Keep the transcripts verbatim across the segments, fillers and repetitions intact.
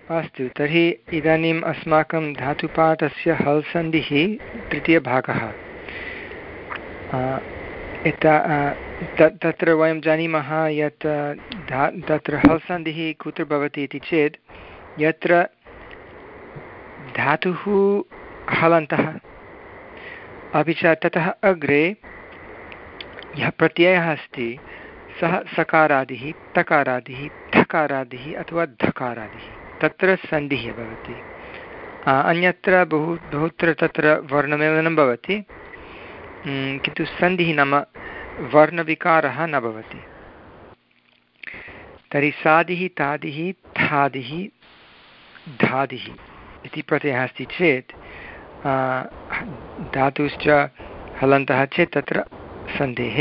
अस्तु, तर्हि इदानीम् अस्माकं धातुपाठस्य हल् सन्धिः तृतीयभागः। तत्र वयं जानीमः यत् धा तत्र हल् सन्धिः कुत्र भवति इति चेत् यत्र धातुः हलन्तः अपि च ततः अग्रे यः प्रत्ययः अस्ति सः सकारादिः, तकारादिः, ठकारादिः अथवा धकारादिः, तत्र सन्धिः भवति। अन्यत्र बहु बहुत्र तत्र वर्णमेलनं भवति, किन्तु सन्धिः नाम वर्णविकारः न भवति। तर्हि सादिः, तादिः, थादिः, धादिः इति प्रत्ययः अस्ति चेत् धातुश्च हलन्तः चेत् तत्र सन्धेः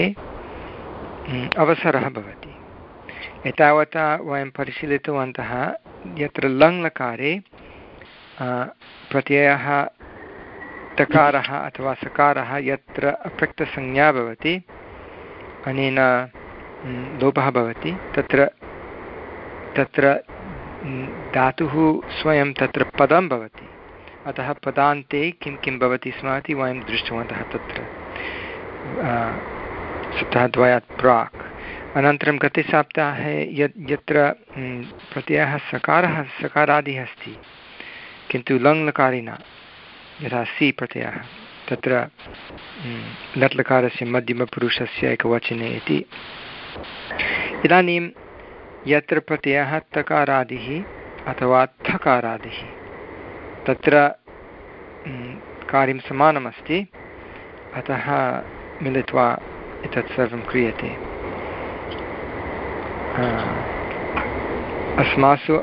अवसरः भवति। एतावता वयं परिशीलितवन्तः यत्र लङ्लकारे प्रत्ययः तकारः अथवा सकारः यत्र अप्रक्तसंज्ञा भवति, अनेन लोपः भवति, तत्र तत्र धातुः स्वयं तत्र पदं भवति। अतः पदान्ते किं किं भवति स्म इति वयं दृष्टवन्तः तत्र सप्ताहद्वयात् प्राक्। अनन्तरं गते सप्ताहे यत् यत्र प्रत्ययः सकारः सकारादिः अस्ति किन्तु लङ्लकारे न, यथा सि प्रत्ययः, तत्र लट्लकारस्य मध्यमपुरुषस्य एकवचने इति। इदानीं यत्र प्रत्ययः तकारादिः अथवा थकारादिः, तत्र कार्यं समानमस्ति, अतः मिलित्वा एतत् सर्वं क्रियते। अस्मासु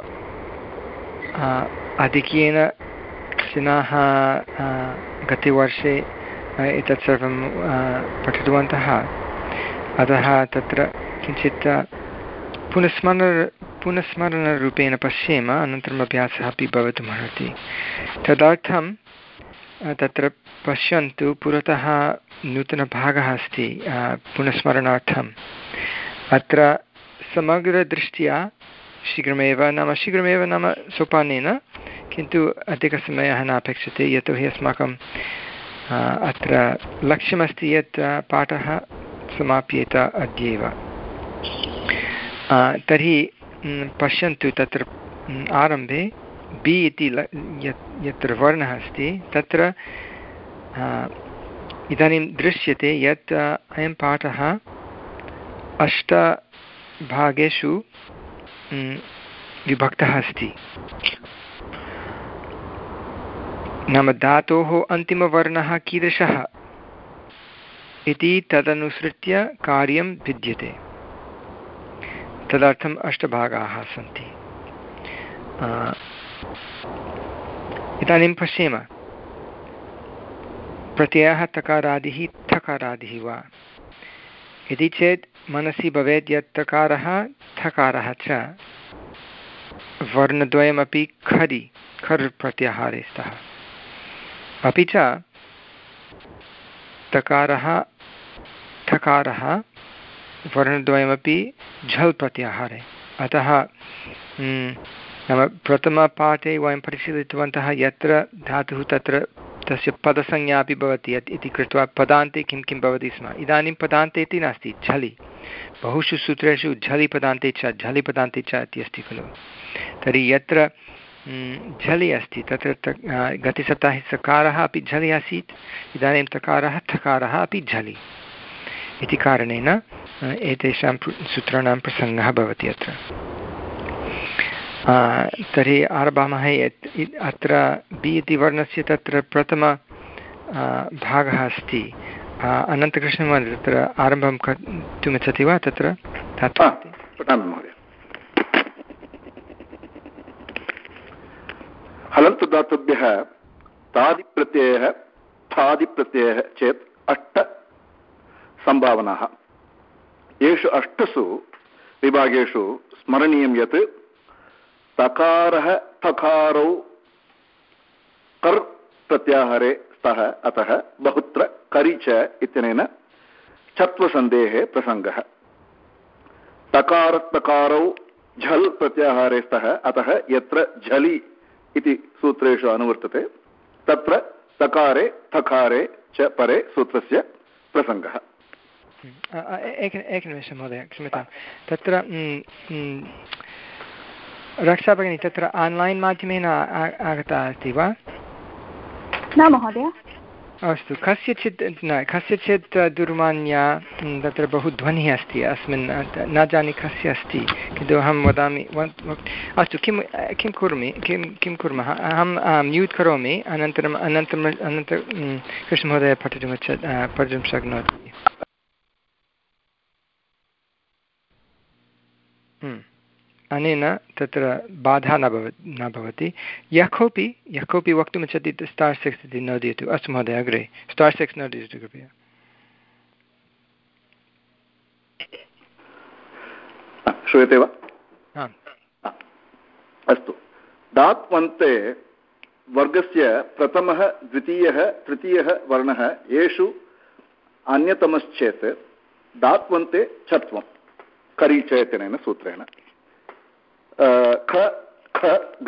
आधिक्येन जनाः गतवर्षे एतत् सर्वं पठितवन्तः, अतः तत्र किञ्चित् पुनस्मरण पुनस्मरणरूपेण पश्येम, अनन्तरम् अभ्यासः अपि भवितुमर्हति। तदर्थं तत्र पश्यन्तु, पुरतः नूतनभागः अस्ति पुनस्मरणार्थम्। अत्र समग्रदृष्ट्या शीघ्रमेव नाम शीघ्रमेव नाम सोपानेन, किन्तु अधिकसमयः न अपेक्षते, यतोहि अस्माकं अत्र लक्ष्यमस्ति यत् पाठः समाप्येत अद्यैव। तर्हि पश्यन्तु, तत्र आरम्भे बि इति यत्र वर्णः अस्ति तत्र इदानीं दृश्यते यत् अयं पाठः अष्टभागेषु विभक्तः अस्ति। नाम धातोः अन्तिमवर्णः कीदृशः इति तदनुसृत्य कार्यं भिद्यते, तदर्थम् अष्टभागाः सन्ति। इदानीं पश्येम, प्रत्ययः तकारादिः थकारादिः वा इति चेत् मनसि भवेत् यत् तकारः थकारः च वर्णद्वयमपि खरि खर् प्रत्याहारे स्तः, अपि च तकारः थकारः वर्णद्वयमपि झल् प्रत्याहारे। अतः नाम प्रथमपाठे वयं परिशीलितवन्तः यत्र धातुः तत्र तस्य पदसंज्ञा अपि भवति इति कृत्वा पदान्ते किं किं भवति स्म। इदानीं पदान्ते इति नास्ति, झलि। बहुषु सूत्रेषु झलि पदान्ते च झलि पदान्ते च इति अस्ति खलु। तर्हि यत्र झलि अस्ति तत्र गतसप्ताहे सकारः अपि झलि आसीत्, इदानीं तकारः थकारः अपि झलि इति कारणेन एतेषां सूत्राणां प्रसङ्गः भवति अत्र। तर्हि आरभामः यत् अत्र बि इति वर्णस्य तत्र प्रथम भागः अस्ति। अनन्तकृष्णमहोदय तत्र आरम्भं कर्तुमिच्छति वा? तत्र पठामि महोदय। हलन्तु धातुभ्यः तादिप्रत्ययः थादिप्रत्ययः चेत् अष्ट सम्भावनाः। येषु अष्टसु विभागेषु स्मरणीयं यत् तकारः थकारौ कर् प्रत्याहारे स्तः, अतः बहुत्र करि च इत्यनेन चत्वसन्धेः प्रसङ्गः। तकारतकारौ झल् प्रत्याहारे स्तः अतः यत्र झलि इति सूत्रेषु अनुवर्तते तत्र तकारे थकारे च परे सूत्रस्य प्रसङ्गः। एक एकनिमिषं महोदय क्षम्यतां तत्र रक्षा भगिनी तत्र आन्लैन् माध्यमेन आगता अस्ति वा? न महोदय। अस्तु कस्यचित् न कस्यचित् दूरवाण्या तत्र बहु ध्वनिः अस्ति अस्मिन् न जाने कस्य अस्ति किन्तु अहं वदामि अस्तु किं किं कुर्मि किं किं कुर्मः अहं म्यूट् करोमि अनन्तरम् अनन्तरम् अनन्तरं कृष्णमहोदय पठितुमिच्छ पठितुं शक्नोति। अनेन तत्र बाधा न भव न भवति। यः कोऽपि यः कोऽपि वक्तुमिच्छति स्टार् सिक्स् इति नोदयतु। अस्तु महोदय अग्रे स्टार् सिक्स् नोदयतु कृपया। श्रूयते वा? अस्तु दात्वन्ते वर्गस्य प्रथमः द्वितीयः तृतीयः वर्णः येषु अन्यतमश्चेत् दात्वन्ते छत्वं करीचयतनेन सूत्रेण ख ख ग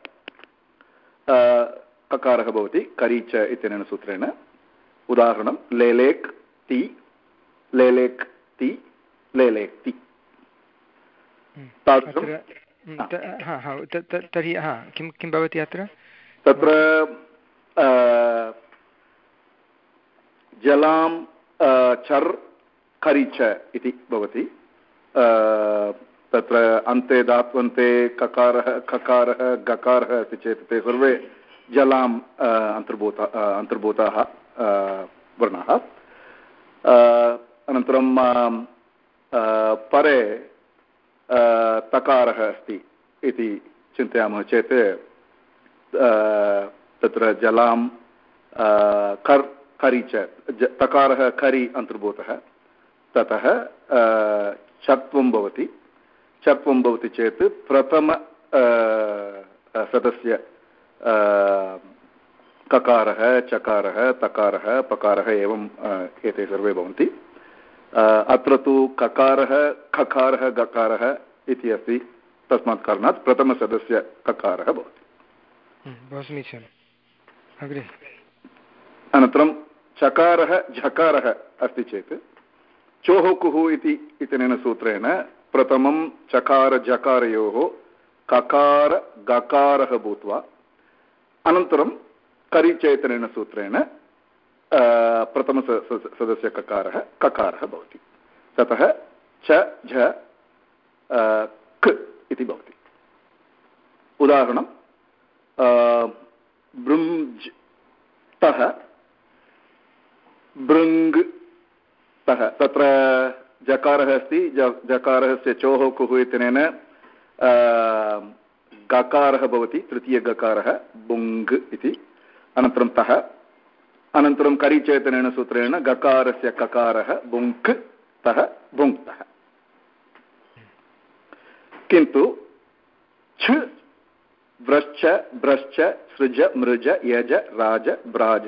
ककारः भवति करीच इत्यनेन सूत्रेण। उदाहरणं लेलेक् ति लेलेक् ति लेलेक् ति। तर्हि किं किं भवति अत्र? तत्र जलां चर् करीच इति भवति। तत्र अन्ते धात्वन्ते ककारः खकारः गकारः अस्ति चेत् ते सर्वे जलाम् अन्तर्भूत अन्तर्भूताः वर्णाः। अनन्तरं परे तकारः अस्ति इति चिन्तयामः चेत् तत्र जलां कर् करि च तकारः करि अन्तर्भूतः ततः छत्वं भवति। छत्वं भवति चेत् प्रथम सदस्य ककारः चकारः तकारः पकारः एवं एते सर्वे भवन्ति। अत्र तु ककारः खकारः गकारः इति अस्ति तस्मात् कारणात् प्रथमसदस्य ककारः भवति। बहु समीचीनम्। अग्रे अनन्तरं चकारः झकारः अस्ति चेत् चोहुकुः इति इत्यनेन सूत्रेण प्रथमं चकार जकारयोः ककार गकारः भूत्वा अनन्तरं करिचेतनेन सूत्रेण प्रथमसदस्य ककारः ककारः भवति। ततः च झ क इति भवति। उदाहरणं बृञ्ज तः भृङ् तः। तत्र जकारः अस्ति जकारस्य चोः कुः इत्यनेन गकारः भवति तृतीयगकारः बुङ् इति। अनन्तरं तः अनन्तरं करिचेतनेन सूत्रेण गकारस्य ककारः बुङ्क् तः बुङ्क्तः। किन्तु छ व्रश्च भ्रश्च सृज मृज यज राज ब्राज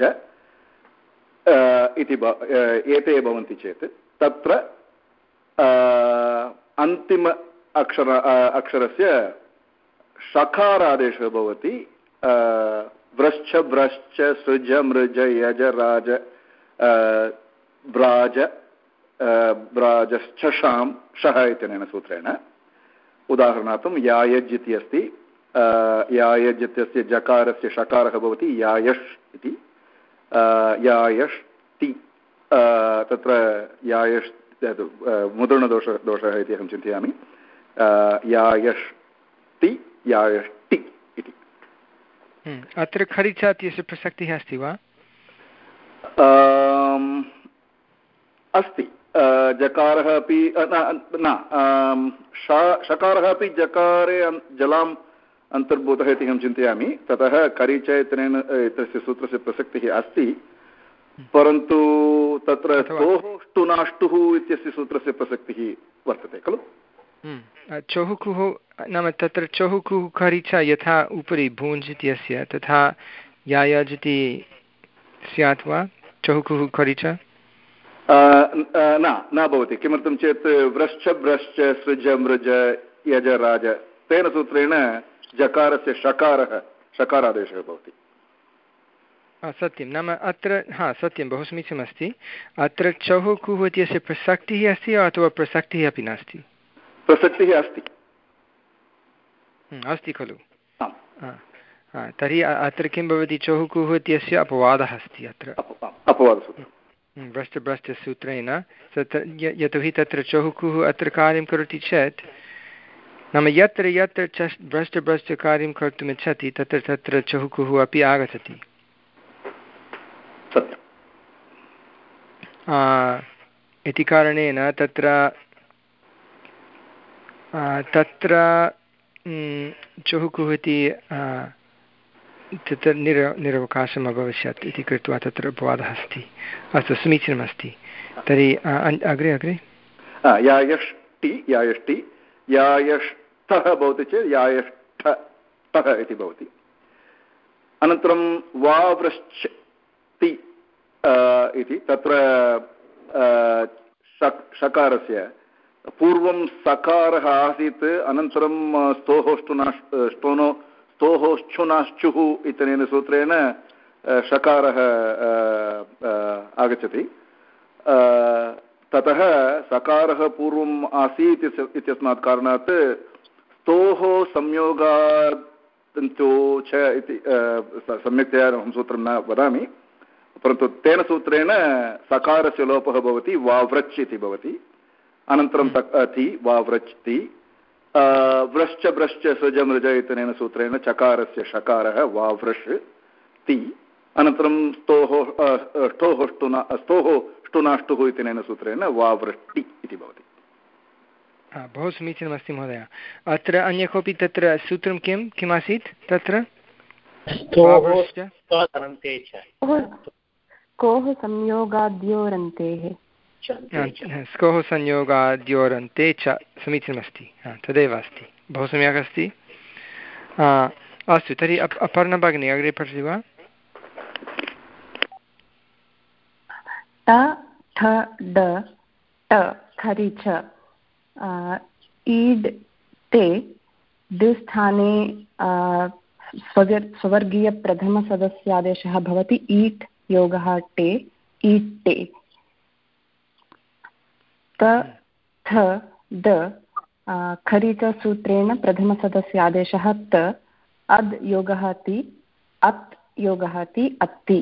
इति एते भवन्ति चेत् तत्र अन्तिम अक्षर अक्षरस्य षकारादेशः भवति। व्रश्च भ्रश्च सृज मृज यज राज ब्राज ब्राजश्च शां शः इत्यनेन सूत्रेण। उदाहरणार्थं यायज् इति अस्ति। यायज् इत्यस्य जकारस्य षकारः भवति यायश् इति। यायष्टि तत्र यायश् मुद्रणदोष दोषः इति अहं चिन्तयामि। यायष्टि यायष्टि इति। अत्र खरिचा इत्यस्य प्रसक्तिः अस्ति वा? अस्ति। जकारः अपि न षकारः अपि जकारे जलाम् अन्तर्भूतः इति अहं चिन्तयामि। ततः करिच इत्यनेन एतस्य सूत्रस्य प्रसक्तिः अस्ति परन्तु तत्र तोष्टुनाष्टुः इत्यस्य सूत्रस्य प्रसक्तिः वर्तते खलु। चोहुकुः नाम तत्र चोहुकुः करिच यथा उपरि भूञ्ज् इत्यस्य तथा यायज् इति स्यात् वा? चोहुकुः करिच न न भवति। किमर्थं चेत् व्रश्च भ्रश्च सृज मृज यज राज तेन सूत्रेण जकारस्य षकारः षकारादेशः भवति। सत्यं, नाम अत्र हा सत्यं, बहु समीचीनमस्ति। अत्र चौः कुः इत्यस्य प्रसक्तिः अस्ति अथवा प्रसक्तिः अपि नास्ति? प्रसक्तिः अस्ति। अस्ति खलु? तर्हि अत्र किं भवति? चौः कुः इत्यस्य अपवादः अस्ति अत्र, अपवादसूत्रं भ्रष्टभ्रष्टसूत्रेण। तत्र यतोहि तत्र चौः कुः अत्र कार्यं करोति चेत्, नाम यत्र यत्र च भ्रष्टभ्रष्टकार्यं कर्तुमिच्छति तत्र तत्र चौः कुः अपि आगच्छति। इति कारणेन तत्र तत्र चौः कुः इति तत्र निर निरवकाशम् अभविष्यत् इति कृत्वा तत्र अपवादः अस्ति। अस्तु, समीचीनमस्ति। तर्हि अग्रे अग्रे यायष्टि यायष्टि यायष्ठः भवति चेत् यायष्ठः इति भवति। अनन्तरं वावृश्चति इति तत्र षकारस्य पूर्वं सकारः आसीत्, अनन्तरं स्तोः ष्टुनाश् ष्टोनो स्तोः ष्ठुनाश्चुः इत्यनेन सूत्रेण षकारः आगच्छति। ततः सकारः पूर्वम् आसीत् इत्यस्मात् कारणात् स्तोः संयोगादन्तो च इति सम्यक्तया अहं सूत्रं न वदामि, परन्तु तेन सूत्रेण सकारस्य लोपः भवति, वाव्रच् इति भवति। अनन्तरं ति वाव्रच्ति व्रश्च भ्रश्च सृज मृज इत्यनेन सूत्रेण चकारस्य षकारः वाव्रश् ति। अनन्तरं स्तोः ष्ठोः ष्टुना स्तोः ष्टुनाष्टुः इत्यनेन सूत्रेण वाव्रष्टि इति भवति। बहु समीचीनमस्ति महोदय। अत्र अन्य कोऽपि तत्र सूत्रं किं किमासीत् तत्र? कोः संयोगाद्योरन्तेः, स्कोः संयोगाद्योरन्ते च, समीचीनमस्ति। तदेव अस्ति, बहु सम्यक् अस्ति। अस्तु, तर्हि अपर्णा भगिनी अग्रे पठति वा? ट ठ ड ट खरि च ईड् ते द्विस्थाने स्ववर्गीयप्रथमसदस्यादेशः भवति। ईट् योगः टे, ईट्टे। त थ द खरि च सूत्रेण प्रथमसदस्यादेशः त, अद् योगः ति, अत् योगः ति, अत्ति।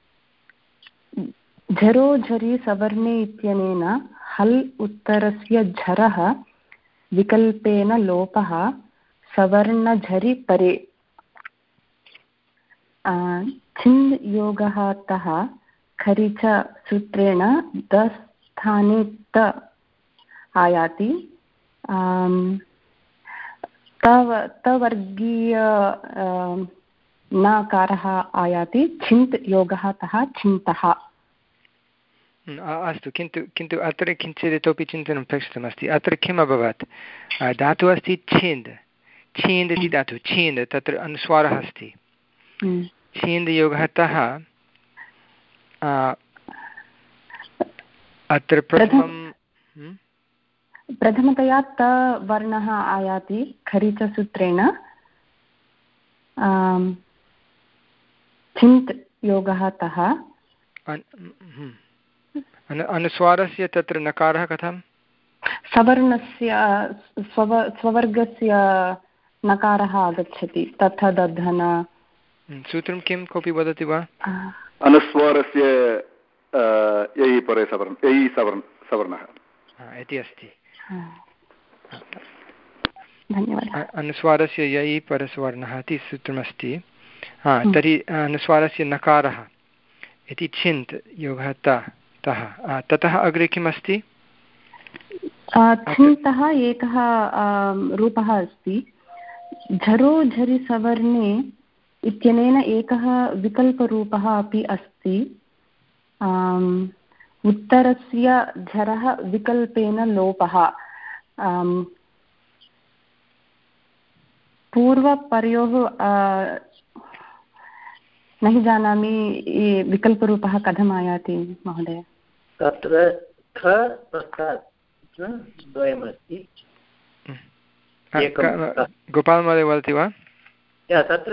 झरो झरि सवर्णे इत्यनेन हल् उत्तरस्य झरः विकल्पेन लोपः सवर्णझरि परे। छिन्द् योगः तः खरि च सूत्रेण दस्थाने त आयाति। तवर्गीय नकारः आयाति। छिन्त् योगः तः छिन्तः। अस्तु, किन्तु किन्तु अत्र किञ्चित् इतोपि चिन्तनम् अपेक्षितमस्ति। अत्र किम् अभवत्? धातुः अस्ति छेन्द्, छेन्द् इति धातुः, छेन्द् तत्र अनुस्वारः अस्ति। छेन्द् योगः तः अत्र प्रथमं प्रथमतया त वर्णः आयाति खरि च सूत्रेण। छिन्त् योगः तः अनुस्वारस्य तत्र नकारः कथं? सवर्णस्य स्व स्ववर्गस्य नकारः आगच्छति। तथा दधन सूत्रं किं, कोऽपि वदति वा? अनुस्वारस्य ययि परे सवर्ण ययि सवर्ण सवर्णः इति अस्ति। धन्यवादः। अनुस्वारस्य ययि परसवर्णः इति सूत्रमस्ति। हा, तर्हि अनुस्वारस्य नकारः इति छिन्त् योगः तः तः। ततः अग्रे किम् अस्ति? छिन्तः एकः रूपः अस्ति। झरो झरि सवर्णे इत्यनेन एकः विकल्परूपः अपि अस्ति। उत्तरस्य झरः विकल्पेन लोपः। पूर्वपरयोः न हि जानामि विकल्परूपः कथम् आयाति महोदय? तत्र ख द्वयमस्ति। गोपालमहोदय वदति वा? तत्र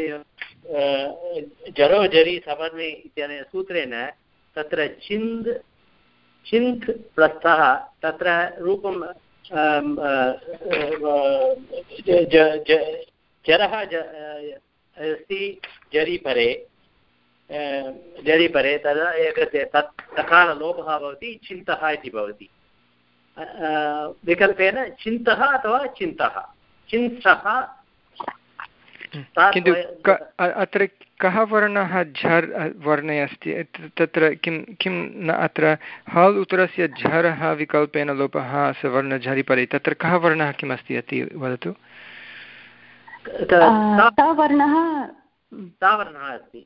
जरो जरि सवर्णे इत्यनेन सूत्रेण तत्र चिन्द् चिन्त् प्लस्तः तत्र रूपं जरः अस्ति जरि परे जरि परे तदा एकस्य तत् तकारलोपः भवति चिन्तः इति भवति। विकल्पेन चिन्तः अथवा चिन्तः चिन्तः। किन्तु अत्र कः वर्णः झर् वर्णे अस्ति तत्र किं किं न अत्र हल् उत्तरस्य झरः विकल्पेन लोपः सवर्णझरि परे तत्र कः वर्णः किम् अस्ति इति वदतु। वर्णः अस्ति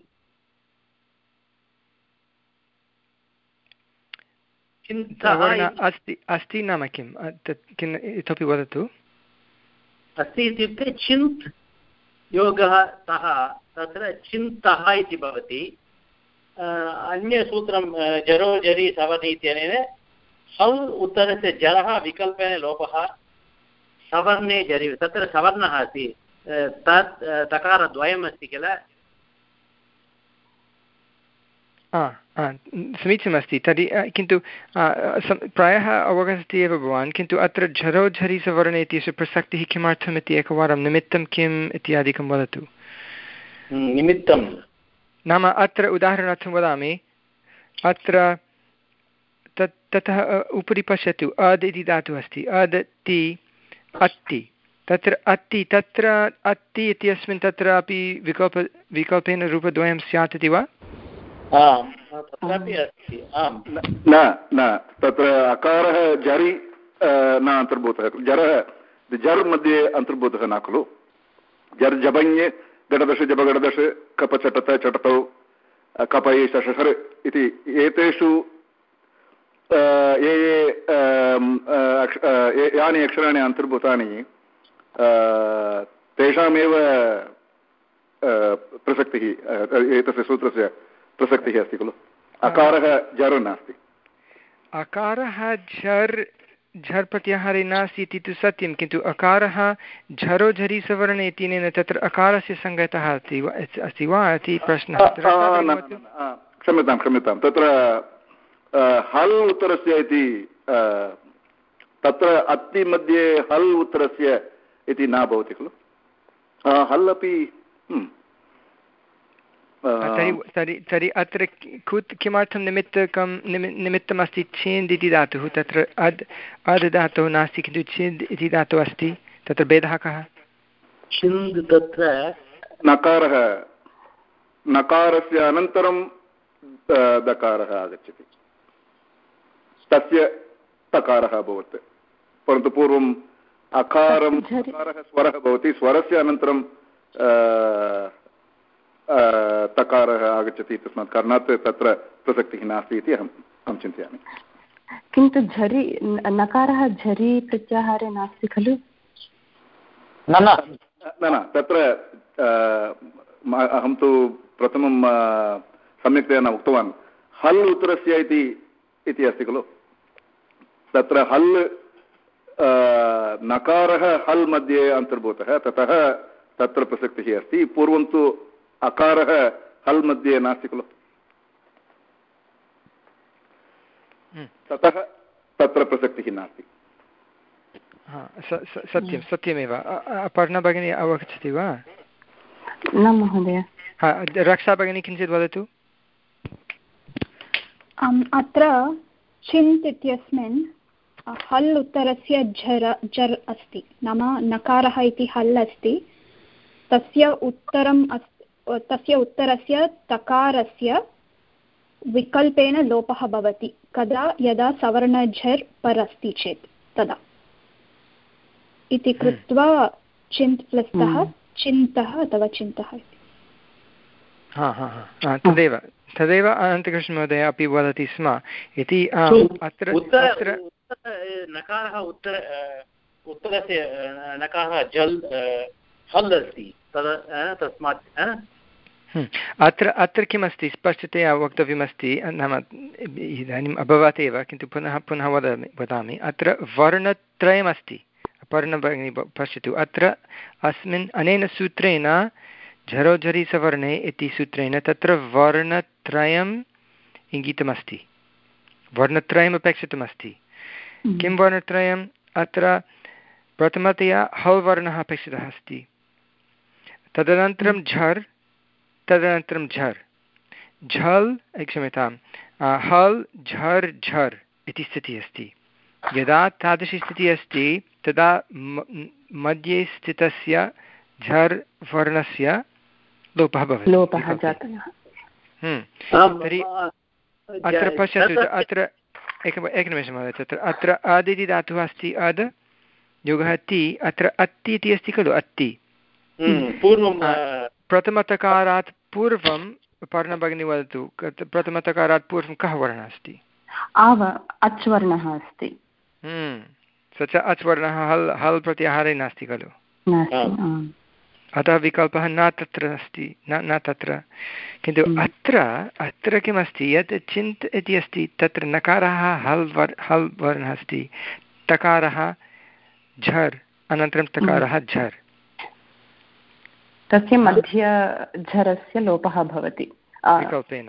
अस्ति अस्ति नाम किं किम् इतोपि वदतु। अस्ति इत्युक्ते चिन्त् योगः तः तत्र चिन्तः इति भवति। अन्यसूत्रं जरो जरि सवर्णे इत्यनेन हल् उत्तरस्य जरः विकल्पेन लोपः सवर्णे जरि तत्र सवर्णः अस्ति तत् तकारद्वयम् अस्ति किल। समीचीनमस्ति तर्हि किन्तु प्रायः अवगच्छति एव भवान् किन्तु अत्र झरो झरि सवर्णे इत्यस्य प्रसक्तिः किमर्थम् इति एकवारं निमित्तं किम् इत्यादिकं वदतु। निमित्तं नाम अत्र उदाहरणार्थं वदामि अत्र तत् ततः उपरि पश्यतु अद् इति धातुः अस्ति अदति अत्ति तत्र अत्ति तत्र अत्ति इत्यस्मिन् तत्रापि विकल्प विकल्पेन रूपद्वयं स्यात् इति वा? न न तत्र अकारः जरि न अन्तर्भूतः जरः जर् मध्ये अन्तर्भूतः न खलु। जर् जबञ्ये घटदश जबगडदश कपचटत चटतौ कपये शशर इति एतेषु ये ये यानि अक्षराणि अन्तर्भूतानि तेषामेव प्रसक्तिः एतस्य सूत्रस्य प्रसक्तिः अस्ति खलु। अकारः झर् नास्ति। अकारः झर् झर् प्रत्याहारे नास्ति इति तु सत्यं किन्तु अकारः झरो झरि सवर्णे इत्यनेन तत्र अकारस्य सङ्गतः अस्ति वा अस्ति वा इति प्रश्नः। क्षम्यतां क्षम्यतां तत्र हल् उत्तरस्य इति तत्र अत्ति मध्ये हल् उत्तरस्य इति न भवति खलु। हल् अपि तर्हि तर्हि तर्हि अत्र कुत् किमर्थं निमित्तकं निमित्तमस्ति छिन्द् इति धातुः तत्र अद् अद् धातुः नास्ति किन्तु छिन्द् इति धातुः अस्ति तत्र भेदः कः? छिन्द् तत्र नकारः नकारस्य अनन्तरं दकारः आगच्छति तस्य तकारः अभवत् परन्तु पूर्वम् अकारं अकारः स्वरः भवति स्वरस्य अनन्तरं तकारः आगच्छति तस्मात् कारणात् तत्र प्रसक्तिः नास्ति इति अहम् अहं चिन्तयामि। किन्तु झरि नकारः झरि प्रत्याहारे नास्ति खलु। न न न तत्र अहं तु प्रथमं सम्यक्तया न उक्तवान्। हल् उत्तरस्य इति इति अस्ति खलु। तत्र हल् नकारः हल् मध्ये अन्तर्भूतः ततः तत्र प्रसक्तिः अस्ति। पूर्वं तु अकारः हल् मध्ये नास्ति खलु ततः तत्र प्रसक्तिः नास्ति। सत्यं सत्यमेव। अपर्णा भगिनी अवगच्छति वा? न महोदय। रक्षा भगिनी किञ्चित् वदतु। अत्र चिन्त् इत्यस्मिन् हल् उत्तरस्य झर झर् अस्ति नाम नकारः इति हल् अस्ति तस्य उत्तरम् अस्ति तस्य उत्तरस्य तकारस्य विकल्पेन लोपः भवति कदा यदा सवर्णझर् पर् अस्ति चेत् तदा इति कृत्वा चिन्त् प्लस्तः चिन्तः अथवा चिन्तः इति। तदेव तदेव अनन्तकृष्णमहोदय अपि वदति स्म इति अत्र नकारः उत्तर उत्तरस्य नकारः जल् हल् अस्ति तस्मात् अत्र अत्र किमस्ति स्पष्टतया वक्तव्यमस्ति नाम इदानीम् अभवत् एव किन्तु पुनः पुनः वदामि वदामि अत्र वर्णत्रयमस्ति पर्णभगिनी पश्यतु अत्र अस्मिन् अनेन सूत्रेण झरोझरीसवर्णे इति सूत्रेण तत्र वर्णत्रयम् इङ्गितमस्ति वर्णत्रयम् अपेक्षितमस्ति किं वर्णत्रयम् अत्र प्रथमतया हल् वर्णः अपेक्षितः अस्ति तदनन्तरं झर् तदनन्तरं झर् झल् क्षम्यतां हल् झर् झर् इति स्थितिः अस्ति यदा तादृशी स्थितिः अस्ति तदा मध्ये स्थितस्य झर् वर्णस्य लोपः भवति तर्हि अत्र पश्यतु अत्र एकम् एकनिमेषं महोदय तत्र अत्र अद् इति धातुः अस्ति अद् योगः ति अत्र अत्ति इति अस्ति खलु अत्ति पूर्वं प्रथमतकारात् पूर्वं पर्णभगिनी वदतु प्रथमतकारात् पूर्वं कः वर्णः अस्ति आव अच् वर्णः अस्ति स च अच् वर्णः हल् हल् प्रत्याहारे नास्ति खलु अतः विकल्पः न तत्र अस्ति न न तत्र किन्तु अत्र अत्र किमस्ति यत् चिन्त् इति अस्ति तत्र नकारः हल् वर् हल् वर्णः अस्ति तकारः झर् अनन्तरं तकारः झर् तस्य मध्ये झरस्य लोपः भवति विकल्पेन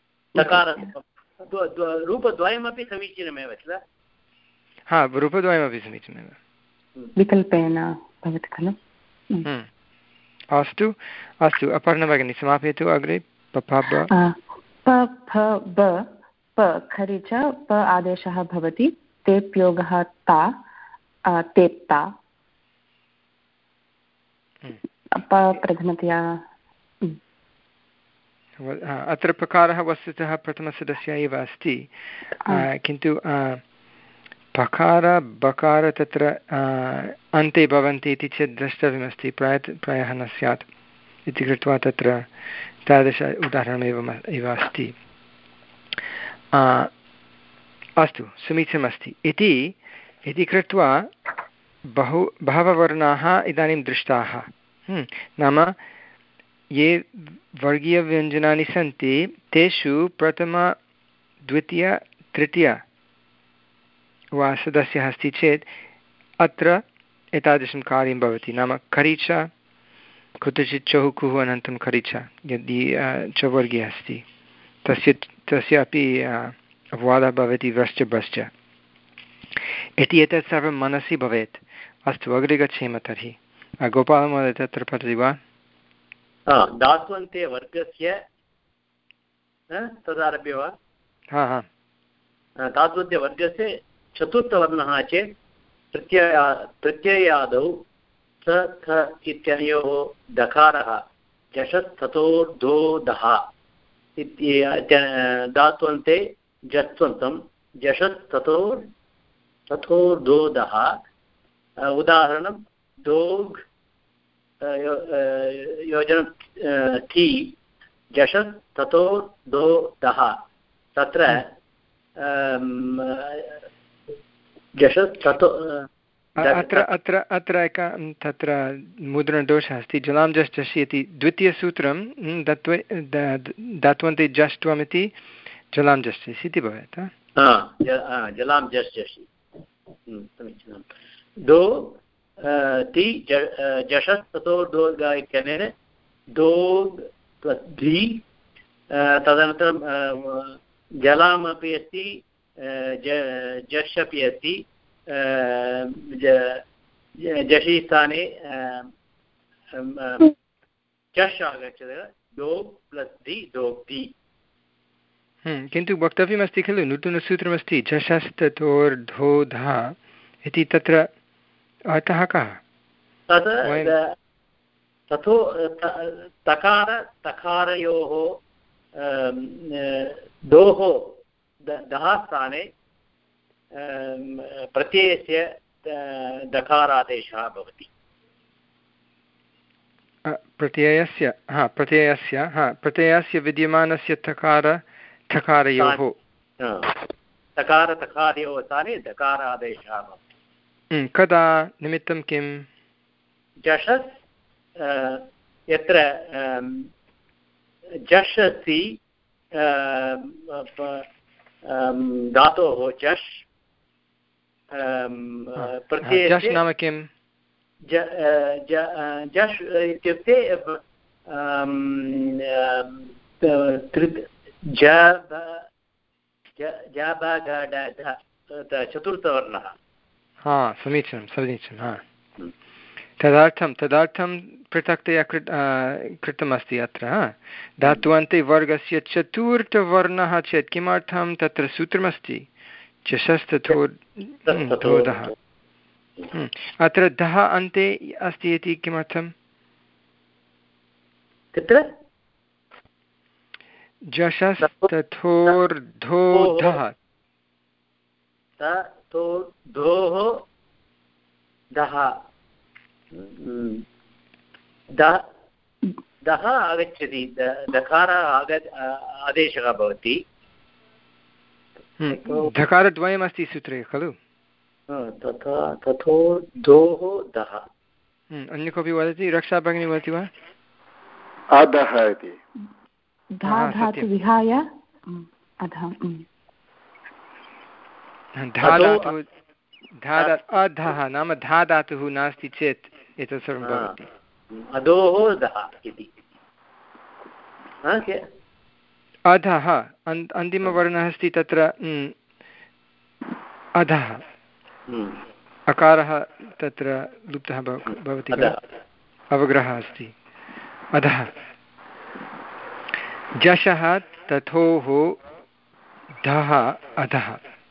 रूपद्वयमपि समीचीनमेव किल हा रूपद्वयमपि समीचीनमेव विकल्पेन भवति खलु अस्तु अस्तु अपर्णभगिनी समापयतु अग्रे प फ ब प खरि च प आदेशः भवति तेप्योगः ता तेप्ता प प्रथमतया अत्र प्रकारः वस्तुतः प्रथमसदस्य एव अस्ति किन्तु पकार बकार तत्र अन्ते भवन्ति इति चेत् द्रष्टव्यमस्ति प्राय प्रायः न स्यात् इति कृत्वा तत्र तादृश उदाहरणमेव एव अस्ति अस्तु समीचीनमस्ति इति इति कृत्वा बहु बहवः वर्णाः इदानीं दृष्टाः नाम ये वर्गीयव्यञ्जनानि सन्ति तेषु प्रथम द्वितीय तृतीय वा सदस्यः अस्ति चेत् अत्र एतादृशं कार्यं भवति नाम खरीच कुत्रचित् चहुकुः अनन्तरं खरीच यदि चवर्गीयः अस्ति तस्य तस्य अपि अपवादः भवति व्रश्च भश्च इति एतत् सर्वं मनसि भवेत् अस्तु अग्रे गच्छेम तर्हि गोपालमहोदय तत्र पठति वा धात्वन्ते वर्गस्य तदारभ्य वा हा हा धात्वन्ते वर्गस्य चतुर्थवर्णः चेत् प्रत्यया प्रत्ययादौ स थ इत्यनयोः दकारः जषस्ततोर्धो दः धात्वन्ते जस्त्वन्तं जषस्ततोर् तथोर्धो दः उदाहरणं दोग् योजनं थी जषस् ततोर्धो दः तत्र अत्र अत्र अत्र एका तत्र मुद्रणदोषः अस्ति जलां जश् जषि इति द्वितीयसूत्रं दत्वे दात्वन्ते जष्ट्वमिति जलां जश् जषि इति भवेत् जलां जश् जषि समीचीनं दो ति जषस् ततोर्धो इत्यनेन दोग् धी तदनन्तरं जलामपि अस्ति जश् अपि अस्ति जषि स्थाने चष् आगच्छति दोग् प्लस् दि दोग्धि किन्तु वक्तव्यमस्ति खलु नूतनसूत्रमस्ति झषस्ततोर्धोधः इति तत्र अर्थः कः तथो तकार तकारयोः दोः दः स्थाने प्रत्ययस्य दकारादेशः भवति प्रत्ययस्य हा प्रत्ययस्य हा प्रत्ययस्य विद्यमानस्य तकार ठकारयोः तकार तकारयोः स्थाने दकारादेशः भवति कदा निमित्तं किं जषस् यत्र जश् अस्ति धातोः जश् जश् नाम किं जश् इत्युक्ते चतुर्थवर्णः। हा समीचीनं समीचीनं हा तदर्थं तदर्थं पृथक्तया कृ कृतमस्ति अत्र धात्वन्ते वर्गस्य चतुर्थवर्णः चेत् किमर्थं तत्र सूत्रमस्ति चषस्तथोधः अत्र धः अन्ते अस्ति इति किमर्थं तत्र जषस्तथोर्धोधः धोः दः दः आगच्छति दकार आग आदेशः भवति धकारद्वयमस्ति सूत्रे खलु तथा तथो धोः दः अन्य कोऽपि वदति रक्षा भगिनी वदति वा अधः इति धातु विहाय अधः अधः नाम धा धातुः नास्ति चेत् एतत् सर्वं भवति अधोः दः इति अधः अन्तिमवर्णः अस्ति तत्र अधः अकारः तत्र लुप्तः भवति अवग्रहः अस्ति अधः जशः तथोः धः अधः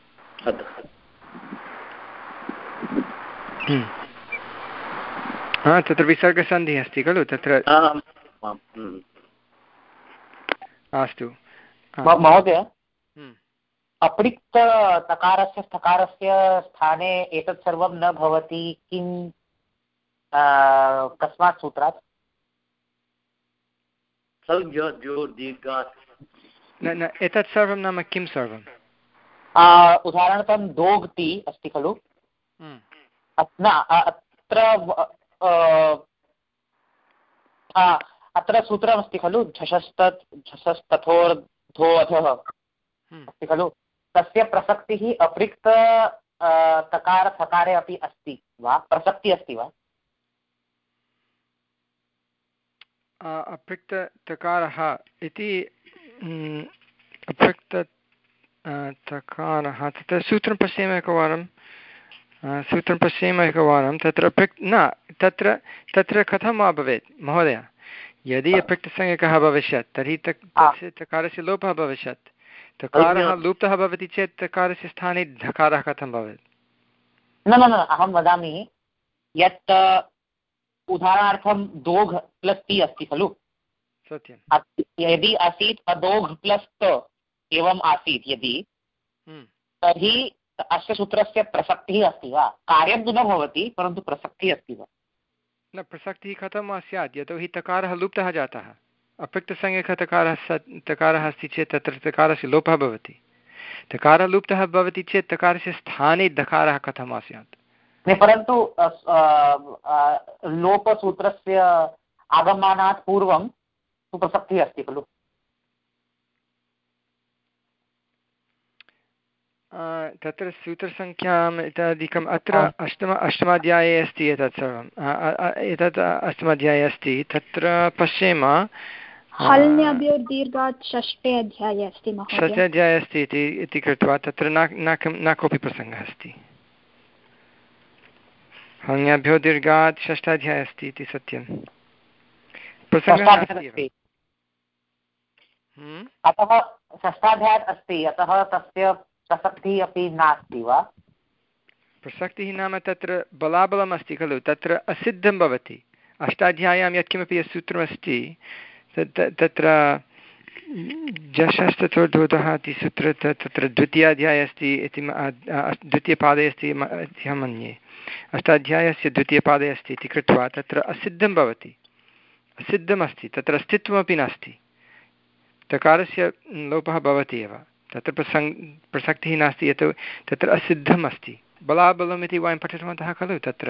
हा तत्र विसर्गसन्धिः अस्ति खलु तत्र अस्तु महोदय अपृक्ततकारस्य स्थकारस्य स्थाने एतत् सर्वं न भवति किं कस्मात् सूत्रात् न न एतत् सर्वं नाम किं सर्वं उदाहरणार्थं दोग्ति अस्ति खलु न अत्र अत्र सूत्रमस्ति खलु झषस्तत् झषस्तथोर्धोऽधः अस्ति खलु तस्य प्रसक्तिः अपृक्त तकार थकारे अपि अस्ति वा प्रसक्तिः अस्ति वा अपृक्ततकारः इति अपृक्त तकारः तत्र सूत्रं पश्येम एकवारं सूत्रं पश्येम एकवारं तत्र अपृक् न तत्र तत्र कथं वा भवेत् महोदय यदि अपृक्तसंज्ञकः भविष्यत् तर्हि तस्य तकारस्य लोपः भविष्यत् तकारः लुप्तः भवति चेत् तकारस्य स्थाने धकारः कथं भवेत् न न न अहं वदामि यत् उदाहरणार्थं दोघ् प्लस् ति अस्ति खलु सत्यं यदि आसीत् अदोघ् प्लस् त एवम् आसीत् यदि तर्हि अस्य सूत्रस्य प्रसक्तिः अस्ति वा कार्यं तु न भवति परन्तु प्रसक्तिः अस्ति वा न प्रसक्तिः कथं वा स्यात् यतोहि तकारः लुप्तः जातः अपृक्तसंज्ञकतकारः तकारः अस्ति चेत् तत्र तकारस्य लोपः भवति तकारः लुप्तः भवति चेत् तकारस्य स्थाने दकारः कथं वा स्यात् परन्तु लोपसूत्रस्य आगमनात् पूर्वं तु प्रसक्तिः अस्ति खलु तत्र सूत्रसङ्ख्याम् इत्यादिकम् अत्र अष्टम अष्टमाध्याये अस्ति एतत् सर्वम् एतत् अष्टमाध्याये अस्ति तत्र पश्येम हल्न्यभ्योर्दीर्घात् षष्ठे अध्याये अस्ति षष्ठे अध्याये अस्ति इति कृत्वा तत्र न न कोऽपि प्रसङ्गः अस्ति हल्न्याभ्यो दीर्घात् षष्ठाध्याये अस्ति इति सत्यं प्रसङ्गः अस्ति अतः षष्ठाध्यायात् अस्ति अतः तस्य प्रसक्तिः अपि नास्ति वा प्रसक्तिः नाम तत्र बलाबलम् अस्ति खलु तत्र असिद्धं भवति अष्टाध्याय्यां यत्किमपि यत् सूत्रमस्ति तत्र जषस्तथोर्धोधः इति सूत्र तत्र द्वितीयाध्याये अस्ति इति द्वितीयपादे अस्ति इति अहं मन्ये अष्टाध्यायस्य द्वितीयपादे अस्ति इति कृत्वा तत्र असिद्धं भवति असिद्धमस्ति तत्र अस्तित्वमपि नास्ति तकारस्य लोपः भवति एव तत्र प्रसङ् प्रसक्तिः नास्ति यतो तत्र असिद्धम् अस्ति बलाबलम् इति वयं पठितवन्तः खलु तत्र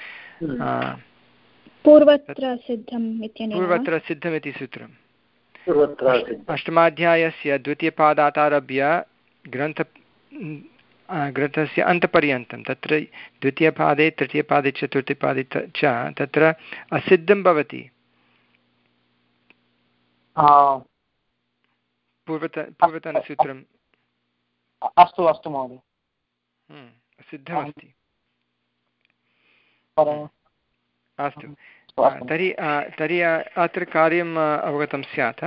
पूर्वत्र सिद्धम् इत्यनेन पूर्वत्र सिद्धम् इति सूत्रम् अष्टमाध्यायस्य द्वितीयपादात् आरभ्य ग्रन्थ ग्रन्थस्य अन्तपर्यन्तं तत्र द्वितीयपादे तृतीयपादे चतुर्थपादे च तत्र असिद्धं भवति पूर्वत पूर्वतनसूत्रम् अस्तु अस्तु महोदय सिद्धमस्ति अस्तु तर्हि तर्हि अत्र कार्यम् अवगतं स्यात्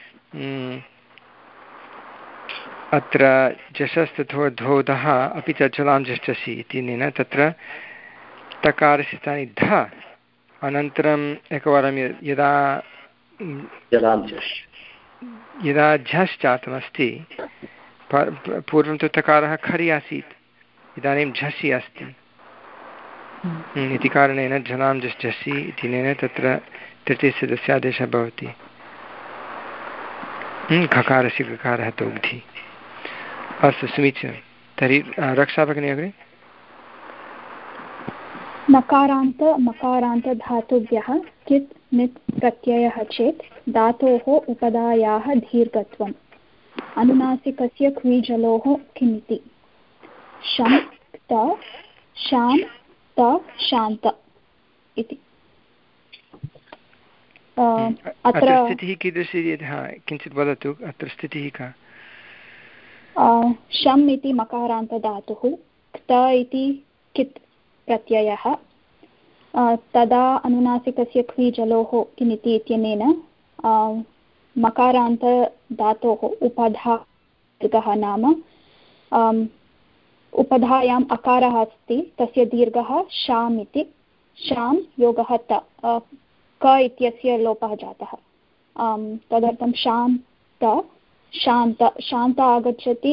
अत्र जशस्तथोधोधः अपि च जलां जष्टसि इत्यनेन तत्र तकारस्य स्थाने ध अनन्तरम् एकवारं यदा यदा झस् जातमस्ति पूर्वं तु तकारः खरि आसीत् इदानीं झसि अस्ति इति कारणेन जलां जस् झसि इत्यनेन तत्र तृतीयसदस्यादेशः भवति खकारस्य गकारः तोग्धि अस्तु समीचीनं तर्हि रक्षा भगिनी अग्रे नकारान्त मकारान्त धातुभ्यः कित् नित् प्रत्ययः चेत् धातोः उपधायाः दीर्घत्वम् अनुनासिकस्य क्वीजलोः किमिति शं त शां त शान्त इति अत्र स्थितिः कीदृशी किञ्चित् वदतु अत्र स्थितिः का शम् इति मकारान्तधातुः क्त इति कित् प्रत्ययः तदा अनुनासिकस्य क्वीजलोः किमिति इत्यनेन मकारान्तधातोः उपधा दीर्घः नाम उपधायाम् अकारः अस्ति तस्य दीर्घः शाम् इति शां योगः त क इत्यस्य लोपः जातः तदर्थं शां त शान्त शान्त आगच्छति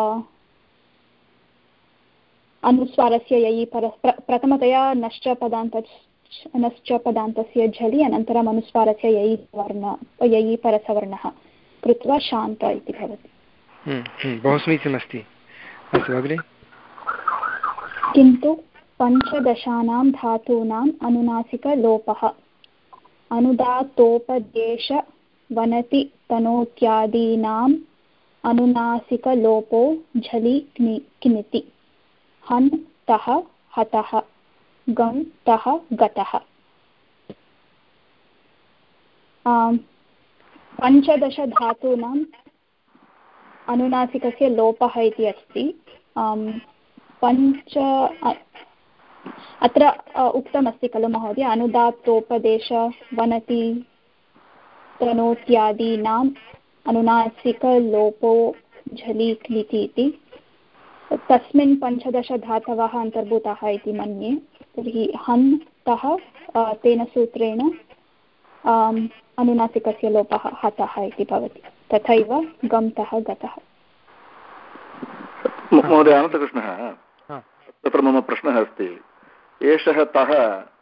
अनुस्वारस्य ययि पर प्रथमतया नश्च पदान्त नश्च पदान्तस्य झलि अनन्तरम् अनुस्वारस्य ययि वर्ण ययि परसवर्णः कृत्वा शान्त इति भवति बहु समीचीनमस्ति अस्तु अग्रे किन्तु पञ्चदशानां धातूनाम् अनुनासिकलोपः अनुदात्तोपदेश वनति तनोत्यादीनाम् अनुनासिकलोपो झलि किमिति हन् तः हतः गं तः गतः पञ्चदशधातूनाम् अनुनासिकस्य लोपः इति अस्ति पञ्च अत्र उक्तमस्ति खलु महोदय अनुदात्तोपदेश वनति तनोत्यादीनाम् अनुनासिकलोपो झलि क्लिति इति तस्मिन् पञ्चदशधातवः अन्तर्भूताः इति मन्ये तर्हि हन् तः तेन सूत्रेण अनुनासिकस्य लोपः हतः इति भवति तथैव गन्तः गतः महोदय अनन्तकृष्णः तत्र मम प्रश्नः अस्ति एषः तः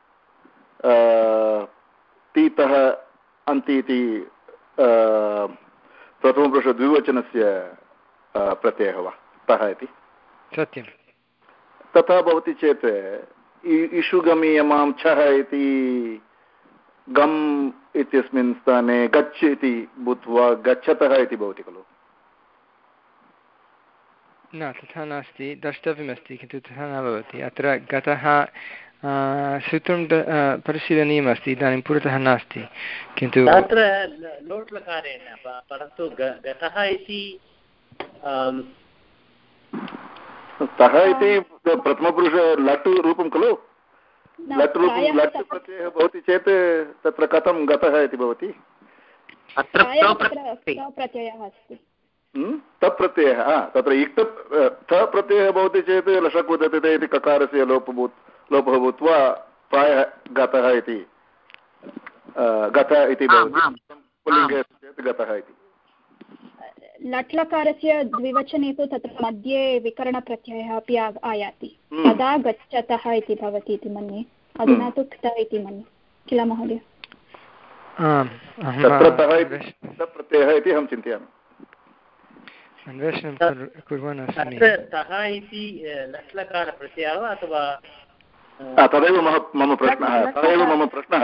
तीतः अन्ति इति प्रथमपुरुषद्विवचनस्य प्रत्ययः वा तः इति सत्यं तथा भवति चेत् इषुगमीयमां छः इति गम् इत्यस्मिन् स्थाने गच्छ इति भूत्वा गच्छतः इति भवति खलु न तथा नास्ति द्रष्टव्यमस्ति किन्तु तथा न भवति अत्र गतः सूत्रं परिशीलनीयमस्ति इदानीं पुरतः नास्ति किन्तु तत्र लोट् लकारेण परन्तु गतः इति तः इति प्रथमपुरुष लट् रूपं खलु लट् रूपं लट् प्रत्ययः भवति चेत् तत्र कथं गतः इति भवति प्रत्ययः अस्ति तत् प्रत्ययः तत्र इक् थ प्रत्ययः भवति चेत् लशक् उदते इति ककारस्य लोपभूत् लोपः भूत्वा प्रायः गतः इति गत इति भवति पुल्लिङ्गे चेत् गतः इति लट्लकारस्य द्विवचने तु तत्र मध्ये विकरणप्रत्ययः अपि आयाति तदा गच्छतः इति भवति इति मन्ये अधुना तु क्त इति मन्ये किल महोदय प्रत्ययः इति अहं चिन्तयामि अन्वेषणं कुर्वन् अस्मि तः इति लट्लकारप्रत्ययः वा अथवा तदेव मम प्रश्नः तदेव मम प्रश्नः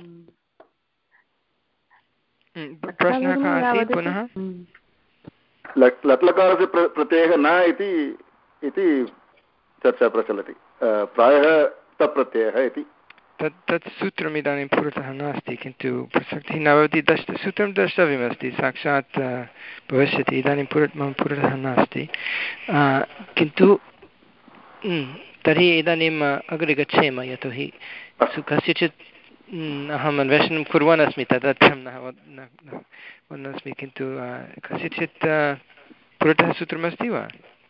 प्रश्नः कः आसीत् पुनः लट्लकारस्य प्रत्ययः न इति चर्चा प्रचलति प्रायः तप्रत्ययः इति तत् तत् सूत्रम् इदानीं पुरतः नास्ति किन्तु प्रसक्तिः न भवति दश सूत्रं द्रष्टव्यमस्ति साक्षात् भविष्यति इदानीं पुर मम पुरतः नास्ति किन्तु तर्हि इदानीम् अग्रे गच्छेम यतोहि कस्यचित् अहम् अन्वेषणं कुर्वन् अस्मि तदर्थं न वदन् अस्मि किन्तु कस्यचित् पुरतः सूत्रमस्ति वा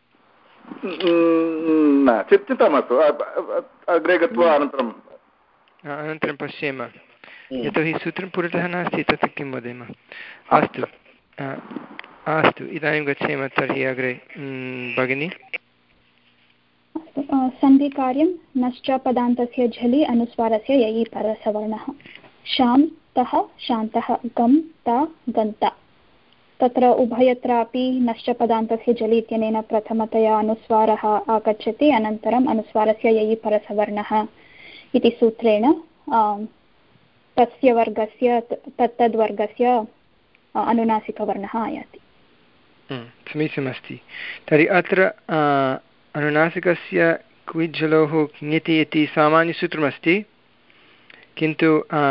न चिन्ता मास्तु अग्रे गत्वा अनन्तरं अनन्तरं पश्येम यतोहि सूत्रं पुरतः नास्ति तत् किं वदेम अस्तु अस्तु इदानीं गच्छेम तर्हि अग्रे भगिनी सन्धिकार्यं नश्च पदान्तस्य झलि अनुस्वारस्य ययि परसवर्णः शां तः शान्तः गं ता गन्ता तत्र उभयत्रापि नश्च पदान्तस्य झलि इत्यनेन प्रथमतया अनुस्वारः आगच्छति अनन्तरम् अनुस्वारस्य ययि परसवर्णः इति सूत्रेण तस्य वर्गस्य तत्तद्वर्गस्य अनुनासिकवर्णः आयाति समीचीनमस्ति तर्हि अत्र अनुनासिकस्य क्विज्जलोः ङिति इति सामान्यसूत्रमस्ति किन्तु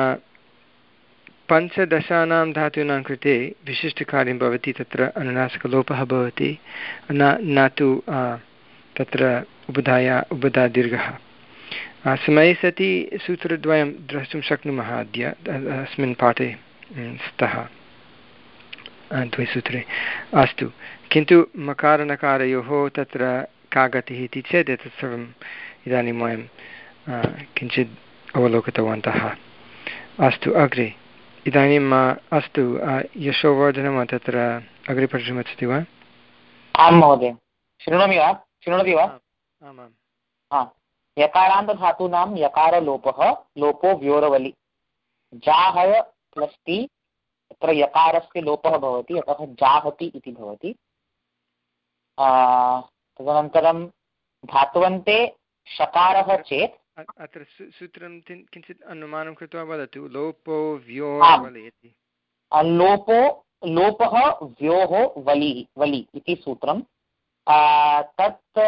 पञ्चदशानां धातूनां कृते विशिष्टकार्यं भवति तत्र अनुनासिकलोपः भवति न न तु तत्र उबधाया उबधादीर्घः समये सति सूत्रद्वयं द्रष्टुं शक्नुमः अद्य अस्मिन् पाठे स्तः द्वे सूत्रे अस्तु किन्तु मकारनकारयोः तत्र का गतिः इति चेत् एतत् सर्वम् इदानीं वयं किञ्चित् अवलोकितवन्तः अस्तु अग्रे इदानीम् अस्तु यशोवर्धनं तत्र अग्रे पठितुमिच्छति वा आं महोदय शृणोमि वा शृणोति वा आमाम् यकारान्तधातूनां यकारलोपः लोपो व्योरवलि जाहय प्लस्ति तत्र यकारस्य लोपः भवति अतः जाहति इति भवति तदनन्तरं धातुवन्ते शकारः चेत् अत्र सूत्रं किञ्चित् अनुमानं कृत्वा वदतु लोपो व्योरवलि इति लोपो लोपः व्योः वलि वलि इति सूत्रं तत्र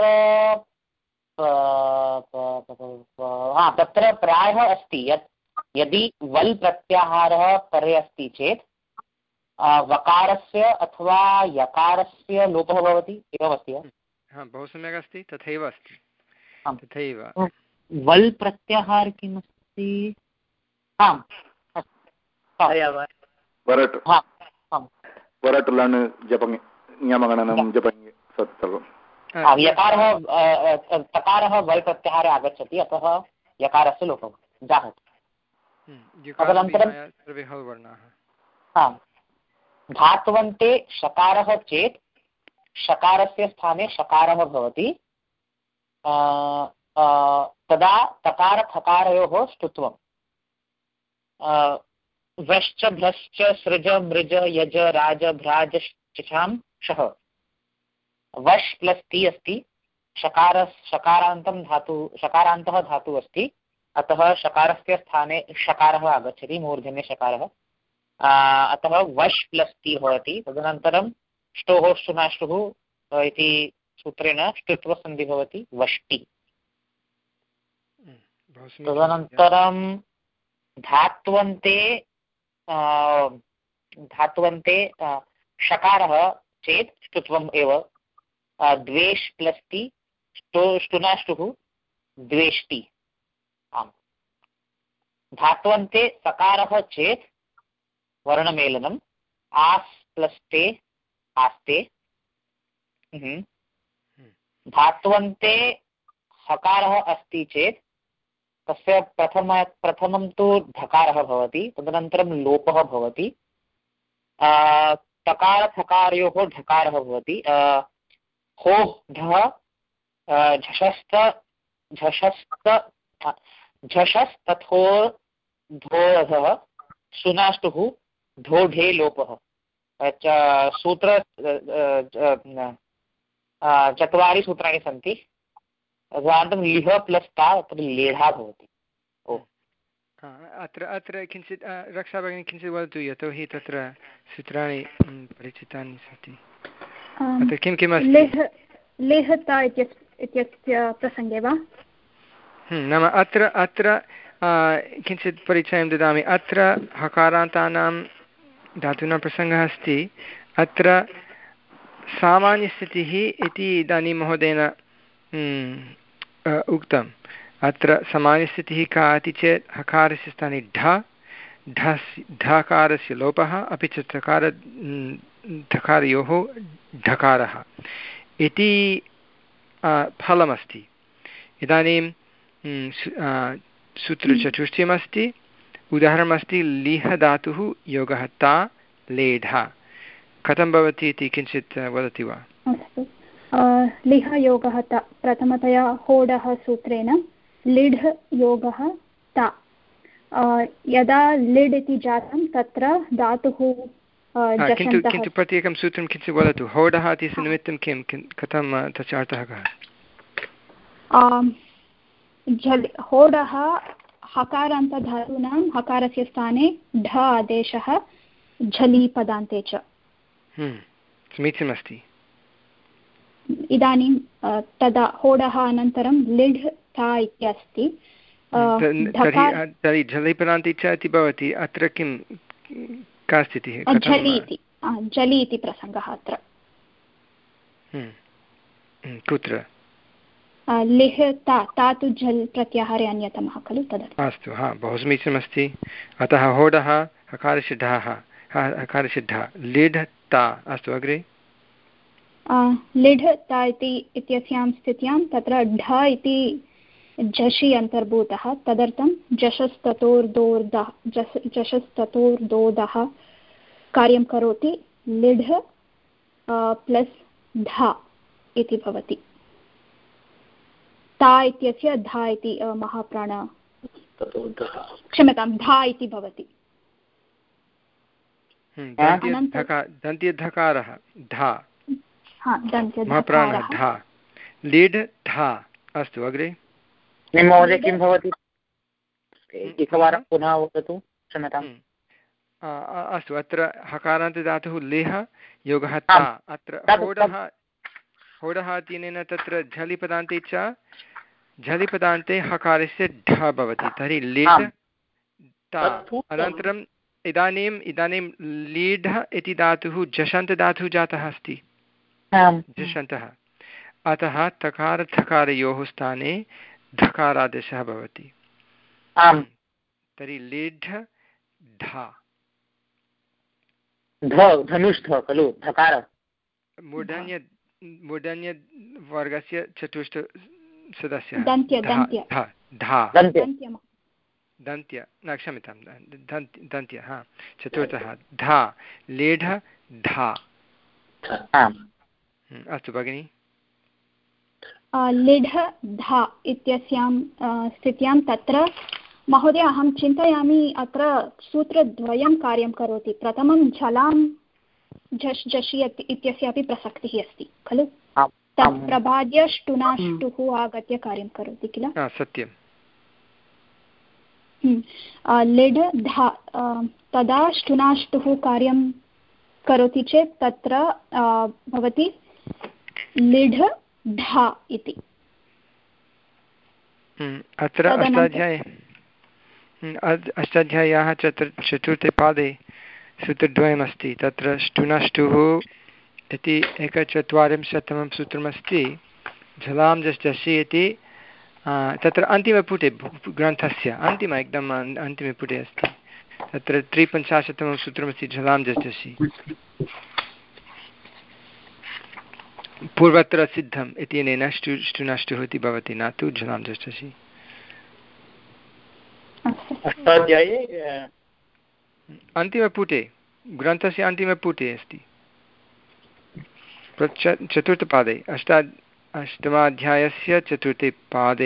हा तत्र प्रायः अस्ति यत् यदि वल् प्रत्याहारः परे अस्ति चेत् वकारस्य अथवा यकारस्य लोपः भवति एवमस्ति वा हा बहु सम्यक् अस्ति तथैव अस्ति तथैव वल् प्रत्याहार किमस्ति आम् वरट् लण् जपङ् ञमगणनं जपङ् सर्वं यकारः तकारः वल् प्रत्याहारे आगच्छति अतः यकारस्य लोपः जाहति तदनन्तरं धातुवन्ते शकारः चेत् शकारस्य स्थाने शकारः भवति तदा तकार थकारयोः ष्टुत्वं व्रश्च भ्रश्च सृज मृज यज राज भ्राज शिशां शः वश् प्लस् ति अस्ति शकार शकारान्तं धातु शकारान्तः धातुः अस्ति अतः शकारस्य स्थाने शकारः आगच्छति मूर्धन्ये शकारः अतः वश् प्लस् ति भवति तदनन्तरं ष्टोः ष्टुनाष्टुः इति सूत्रेण ष्टुत्वसन्धिः भवति वष्टि तदनन्तरं धात्वन्ते धात्वन्ते शकारः चेत् ष्टुत्वम् एव द्वेष् प्लस् ति ष्टो ष्टुनाष्टुः द्वेष्टि आम् धात्वन्ते सकारः चेत् वर्णमेलनम् आस् प्लस् ते आस्ते धात्वन्ते हकारः अस्ति चेत् तस्य प्रथम प्रथमं तु धकारः भवति तदनन्तरं लोपः भवति तकार थकारयोः ढकारः भवति होः ढः झषस्त झषस्त झषस्तथो धोधः सुनाष्टुः धोढे लोपः सूत्र चत्वारि सूत्राणि सन्ति तदनन्तरं लिह प्लस् ता तत्र लेढा भवति ओ अत्र अत्र किञ्चित् रक्षा भगिनी किञ्चित् वदतु यतोहि तत्र सूत्राणि परिचितानि सन्ति अत्र किं किम् अस्ति? लेह लेहता इत्यस्य प्रसङ्गे वा? नाम अत्र अत्र किञ्चित् परिचयं ददामि। अत्र हकारान्तानां धातूनां प्रसङ्गः अस्ति। अत्र सामान्यस्थितिः इति इदानीं महोदयेन उक्तम्। अत्र सामान्यस्थितिः का इति चेत् हकारस्य स्थाने ढ ढस् ढकारस्य लोपः अपि च ढकार ढकारयोः ढकारः इति फलमस्ति। इदानीं सूत्रचतुष्टयमस्ति। उदाहरणमस्ति लिह धातुः योगः ता लेढ। कथं भवति इति किञ्चित् वदति वा? अस्तु, लिह योगः ता प्रथमतया होडः सूत्रेण लिढ योगः ता। यदा लिड् इति जातं तत्र धातुः किन्तु किन्तु प्रत्येकं सूत्रं किञ्चित् वदतु। होडः इत्यस्य निमित्तं किं कथं तस्य अर्थः कः? झल् होडः हकारान्तधातूनां हकारस्य स्थाने ढ आदेशः झलि पदान्ते च। समीचीनमस्ति। इदानीं तदा होडः अनन्तरं लिढ् ता इत्यस्ति। तर्हि झलि पदान्ते च इति भवति। अत्र किं का स्थितिः? झलि इति झलि इति प्रसङ्गः अत्र। कुत्र? लिह ता ता तु झल् प्रत्याहारे अन्यतमः खलु तदर्थम्। अस्तु, हा, बहु समीचीनमस्ति। अतः होडः हकारस्य ढः हकारस्य ढ लिढ ता। अस्तु, अग्रे? लिढ ता इति इत्यस्यां स्थित्यां तत्र ढ इति झषि अन्तर्भूतः। तदर्थं झषस्ततोर्दोर्दः झस् झषस्ततोर्दोदः कार्यं करोति। लिढ प्लस् ढ इति भवति। ता इत्यस्य धा इति महाप्राण क्षम्यतां धा इति भवति। दन्त्यधकारः धा महाप्राणः धा लिढ धा। अस्तु, अग्रे? महोदय किं भवति एकवारं पुनः वदतु। क्षम्यताम्। अस्तु, अत्र हकारान्तधातुः लिह योगः ता। अत्र होडः होडः इत्यनेन तत्र झलिपदान्ते च झलिपदान्ते हकारस्य ढ भवति। तर्हि लिढ ता। अनन्तरम् इदानीम् इदानीं लीढ इति धातुः झषन्तधातुः जातः अस्ति। झषन्तः। अतः तकारथकारयोः स्थाने धकारादेशः भवति। तर्हि लीढ ढ धनुष्ठ खलु धकार। मूर्धन्य मूर्धन्यवर्गस्य चतुष्ट सदस्यः दन्त्य न क्षम्यतां दन्त्य हा चतुर्थः धा लेढ धा। अस्तु भगिनि। लिढ धा इत्यस्यां स्थित्यां तत्र महोदय अहं चिन्तयामि अत्र सूत्रद्वयं कार्यं करोति। प्रथमं झलां झष् झषि इत्यस्यापि प्रसक्तिः अस्ति खलु। तत् प्रबाद्य ष्टुनाष्टुः आगत्य कार्यं करोति किल। सत्यं। लिढ धा तदा ष्टुनाष्टुः कार्यं करोति चेत् तत्र भवति लिढ ढा इति। अत्र अष्टाध्याये अष्टाध्याय्याः चतुर् चतुर्थे पादे सूत्रद्वयमस्ति। तत्र ष्टुनष्टुः इति एकचत्वारिंशत्तमं सूत्रमस्ति। झलां झस् झषि इति तत्र अन्तिमपुटे ग्रन्थस्य अन्तिम एकदम् अन्तिमपुटे अस्ति। तत्र त्रिपञ्चाशत्तमं सूत्रमस्ति झलां झस् झषि। पूर्वत्र सिद्धम् इत्यनेन ष्टु ष्टुनष्टुः इति भवति, न तु झलां झस् झषि। अन्तिमपुटे ग्रन्थस्य अन्तिमपुटे अस्ति चतुर्थपादे अष्टा अष्टमाध्यायस्य चतुर्थे पादे।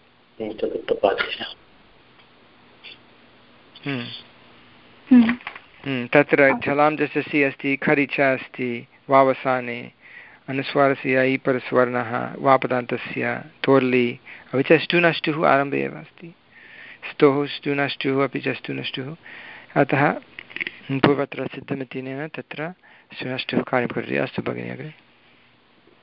तत्र झलां झषि अस्ति, खरिच अस्ति, वावसाने अनुस्वारस्य ऐ परस्वर्णः वापदान्तस्य तोर्लि अपि च ष्टुनष्टुः आरम्भे एव अस्ति। स्तोः ष्टुनष्टुः अपि च ष्टुनष्टुः। अतः पूर्वत्र सिद्धमित्यनेन तत्र ष्टुनष्टुः कार्यं करोति। अस्तु भगिनि अग्रे।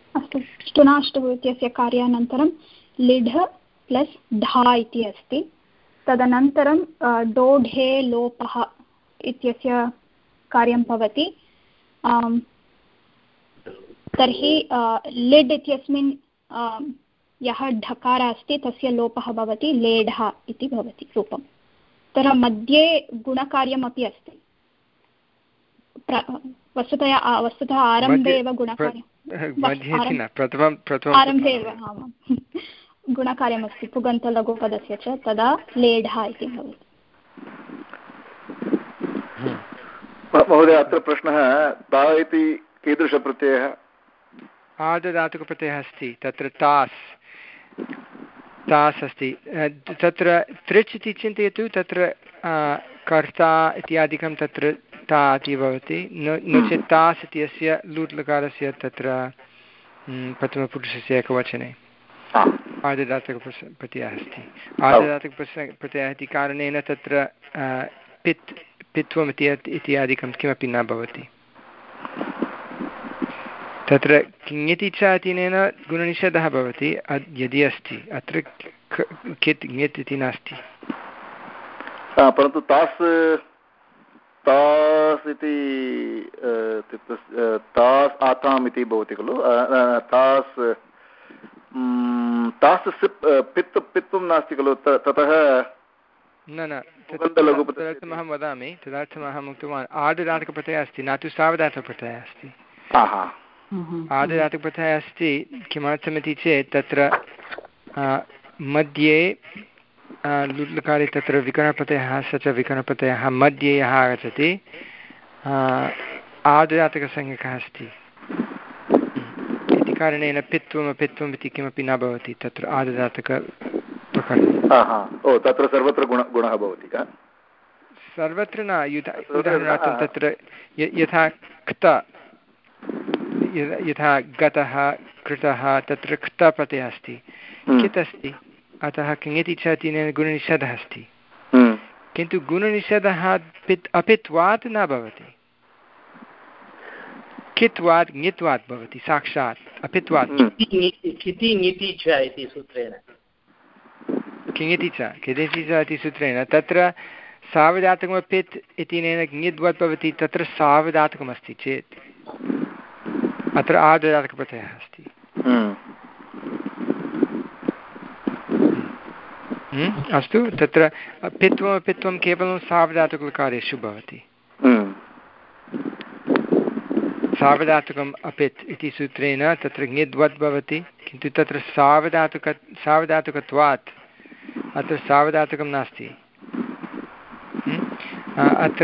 अस्तु ष्टुनाष्टुः इत्यस्य कार्यानन्तरं लिढ प्लस् ढा इति अस्ति तदनन्तरं डोढे लोपः इत्यस्य कार्यं भवति तर्हि लिड् इत्यस्मिन् यः ढकारः अस्ति तस्य लोपः भवति लेढा इति भवति रूपं तत्र मध्ये गुणकार्यमपि अस्ति वस्तुतः वस्तुतः आरम्भे एव गुणकार्यं आरम्भे एव आमां गुणकार्यमस्ति पुगन्तलघुपदस्य च तदा लेढा इति भवति। महोदय अत्र प्रश्नः ता इति कीदृशप्रत्ययः? आदधातुकप्रत्ययः अस्ति तत्र तास् तास् अस्ति तत्र त्रिच् इति चिन्तयतु तत्र कर्ता इत्यादिकं तत्र ता इति भवति नो चेत् तास् इत्यस्य लूट् लकारस्य तत्र प्रथमपुरुषस्य एकवचने आदधातुकप्रत्ययः अस्ति आदधातुकप्रत्ययः इति कारणेन तत्र पित् पित्वम् इत्यादिकं किमपि न भवति तत्र किङिति च इत्यनेन गुणनिषेधः भवति यदि अस्ति अत्र कित् ङित् इति नास्ति परन्तु तास् तास् इति तास् आताम् इति भवति खलु तास् तास् पित् पित्वं नास्ति खलु ततः न न तदर्थम् अहं वदामि तदर्थम् अहम् उक्तवान् आदधातुकप्रत्ययः अस्ति न तु सावधातुकप्रत्ययः अस्ति आदधातुकप्रत्ययः अस्ति किमर्थमिति चेत् तत्र मध्ये लुट्लकारे तत्र विकरणप्रत्ययः स च विकरणप्रत्ययः मध्ये यः आगच्छति आदधातुकसंज्ञकः अस्ति इति कारणेन पित्वम् अपित्वम् इति किमपि न भवति तत्र आदधातुकप्रकरणे तत्र सर्वत्र गुणः भवति सर्वत्र न उदाहरणार्थं तत्र यथा क्त यथा गतः कृतः तत्र क्तप्रत्ययः अस्ति कित् अस्ति अतः किङिति च इत्यनेन गुणनिषेधः अस्ति किन्तु गुणनिषेधः पित् अपित्वात् न भवति कित्वात् ङित्वात् भवति साक्षात् अपित्वात् किङिति च इति सूत्रेण किङिति च किङिति च इति सूत्रेण तत्र सावधातुकमपित् इत्यनेन ङिद्वत् भवति तत्र सावधातुकमस्ति चेत् अत्र आदधातुकप्रत्ययः अस्ति अस्तु तत्र पित्वमपित्वं केवलं सावधातुककार्येषु भवति सावधातुकम् अपित् इति सूत्रेण तत्र ङिद्वत् भवति किन्तु तत्र सावधातुक सावधातुकत्वात् अत्र सावधातुकं नास्ति अत्र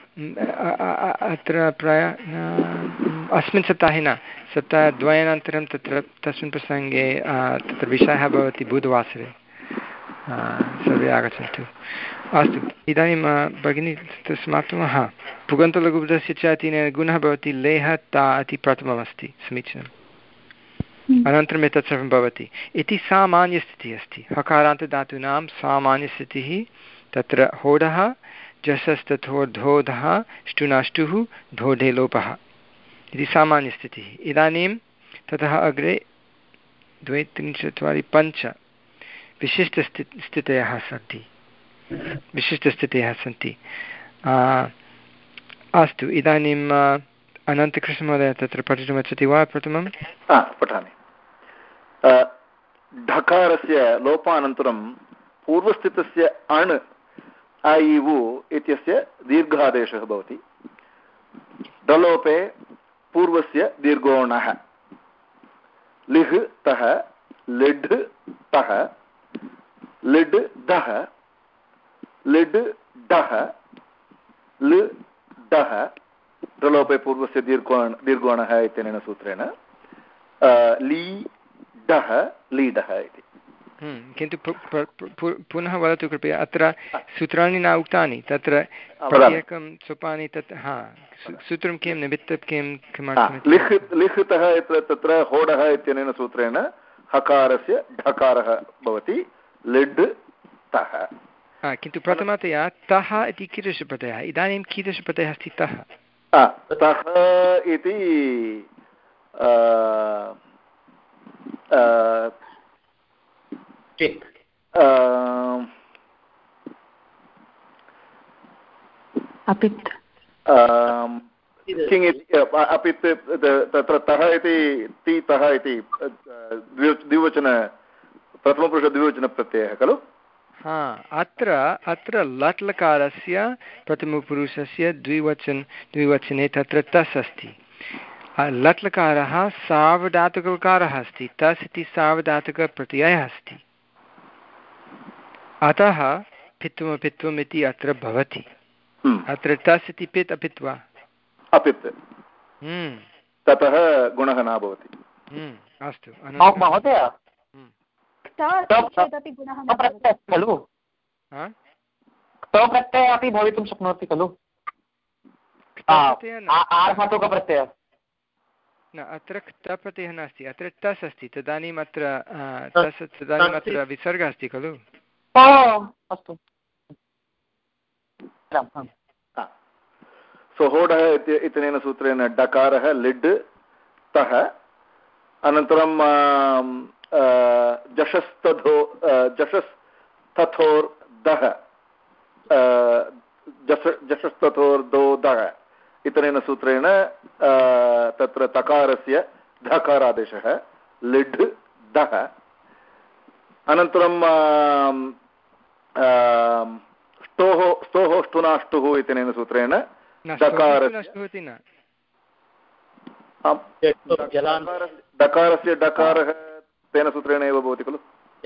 अत्र प्राय अस्मिन् सप्ताहे न सप्ताहद्वयानन्तरं तत्र तस्मिन् प्रसङ्गे तत्र विषयः भवति बुधवासरे सर्वे आगच्छन्तु अस्तु इदानीं भगिनी तत्र समाप्तुमः पुगन्तलघुपदस्य च अनेन गुणः भवति लेह ता इति प्रथममस्ति समीचीनम् अनन्तरम् एतत् सर्वं भवति इति सामान्यस्थितिः अस्ति हकारान्तधातूनां सामान्यस्थितिः तत्र होडः जसस्तथोर्धोधः ष्टुनाष्टुः ढोढे लोपः इति सामान्यस्थितिः इदानीं ततः अग्रे द्वे त्रीणि चत्वारि पञ्च विशिष्टस्थि स्थितयः सन्ति विशिष्टस्थितयः सन्ति अस्तु इदानीम् अनन्तकृष्णमहोदय तत्र पठितुमिच्छति वा प्रथमं पठामि ढकारस्य लोपानन्तरं पूर्वस्थितस्य अण् ऐ उ इत्यस्य दीर्घादेशः भवति डलोपे पूर्वस्य दीर्घोणः लिह् तः लिड् तः लिड् दः लिड् डः लि डः डलोपे पूर्वस्य दीर्घोण दीर्घोणः इत्यनेन सूत्रेण ली डः लीडः इति किन्तु पुनः वदतु कृपया अत्र सूत्राणि न उक्तानि तत्र प्रत्येकं सोपानि तत् हा सूत्रं किं निमित्तं किं किमर्थं लिख् लिखितः तत्र होडः इत्यनेन सूत्रेण हकारस्य ढकारः भवति लिड् तः किन्तु प्रथमतया तः इति कीदृशप्रत्ययः इदानीं कीदृशप्रत्ययः अस्ति तः तः इति अपित् किङ् अपित् तत्र तः इति ति तः इति द्विवचन प्रथमपुरुषद्विवचनप्रत्ययः खलु? हा, अत्र अत्र लट् लकारस्य प्रथमपुरुषस्य द्विवचन द्विवचने तत्र तस् अस्ति। लट् लकारः सार्वधातुककारः अस्ति, तस् इति सार्वधातुकप्रत्ययः अस्ति, अतः पित्वम् अपित्वम् इति अत्र भवति। अत्र तस् इति पित् अपित् वा? अपित्। ततः गुणः न भवति। अस्तु महोदय, खलु प्रत्ययः अपि भवितुं शक्नोति खलु? आर्धातुकप्रत्ययः न, अत्र क्तप्रत्ययः नास्ति, अत्र तस् अस्ति, तदानीम् अत्र तस् तदानीम् अत्र विसर्गः अस्ति खलु? अस्तु। सोहोडः इत्यनेन सूत्रेण डकारः लिड् तः, अनन्तरं जशस्तथो जशस्तथोर् दः जश जशस्तथोर् दो दः इत्यनेन सूत्रेण तत्र तकारस्य धकारादेशः लिड् दः, अनन्तरं स्तोः स्तोः ष्टुनाष्टुः इत्यनेन सूत्रेण दकारस्य डकारस्य डकारः तेन सूत्रेण एव भवति खलु?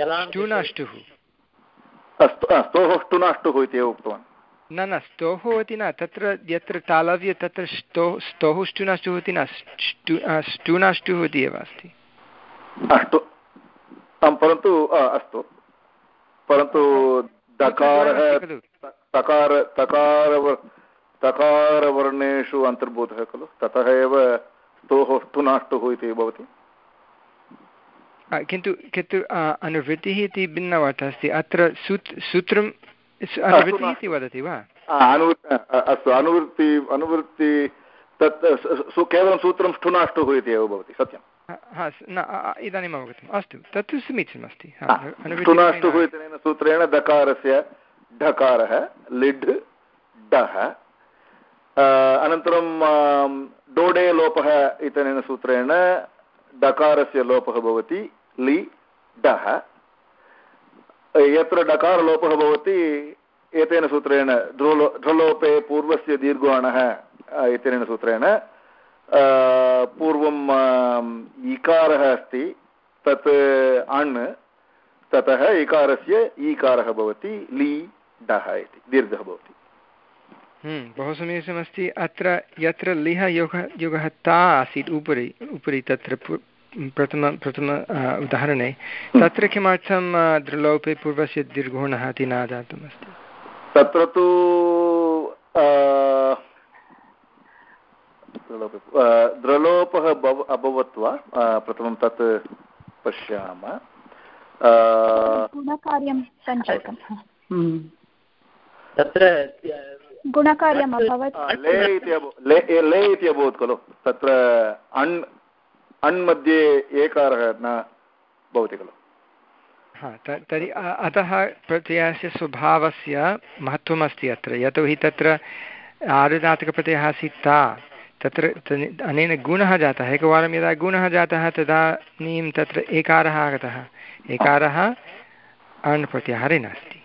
स्तोः ष्टुनाष्टुः इति एव उक्तवान्। न न, स्तोः इति न, तत्र यत्र तालव्य तत्र स्तो स्तोः ष्टुनाष्टुः इति न, ष्टुनाष्टुः इति एव अस्ति। अस्तु, परन्तु अस्तु, परन्तु दकारः तकार तकार तकारवर्णेषु अन्तर्भूतः खलु, ततः एव स्तोः ष्टुनाष्टुः इति भवति। किन्तु किन्तु अनुवृत्तिः इति भिन्नवार्ता अस्ति। अत्र सूत् सूत्रं अनुवृत्तिः इति वदति वा? अस्तु, अनुवृत्ति अनुवृत्ति तत् केवलं सूत्रं ष्टुनाष्टुः इति एव भवति, सत्यं। हा, न इदानीम् अवगतम्। अस्तु, तत्तु समीचीनमस्ति। ष्टुनाष्टुः इत्यनेन सूत्रेण दकारस्य ढकारः लिड् डः, अनन्तरं डोडे लोपः इत्यनेन सूत्रेण डकारस्य लोपः भवति लि डः, यत्र डकारलोपः भवति एतेन सूत्रेण ध्रुलो ध्रुलोपे पूर्वस्य दीर्घाणः इत्यनेन सूत्रेण पूर्वं इकारः अस्ति तत् अण्, ततः इकारस्य ईकारः भवति लि डः इति दीर्घः भवति। बहु समीचीनमस्ति। अत्र यत्र लिह योगः योगः ता आसीत् उपरि उपरि तत्र प्रथम प्रथम उदाहरणे, तत्र किमर्थं दृलोपे पूर्वस्य दीर्घोणः इति न जातमस्ति? तत्र तु द्रलोपः अभवत् वा प्रथमं तत् पश्यामः। गुणकार्यं सञ्जातं तत्र गुणकार्यम् अभवत्, ले इति अभवत् खलु, तत्र अण् अण् मध्ये एकारः न भवति खलु। हा, तर्हि अतः प्रत्ययस्य स्वभावस्य महत्त्वमस्ति अत्र, यतोहि तत्र आर्धधातुकप्रत्ययः आसीत् ता, तत्र अनेन गुणः जातः। एकवारं यदा गुणः जातः तदानीं तत्र एकारः आगतः, एकारः अण् प्रत्याहारे नास्ति।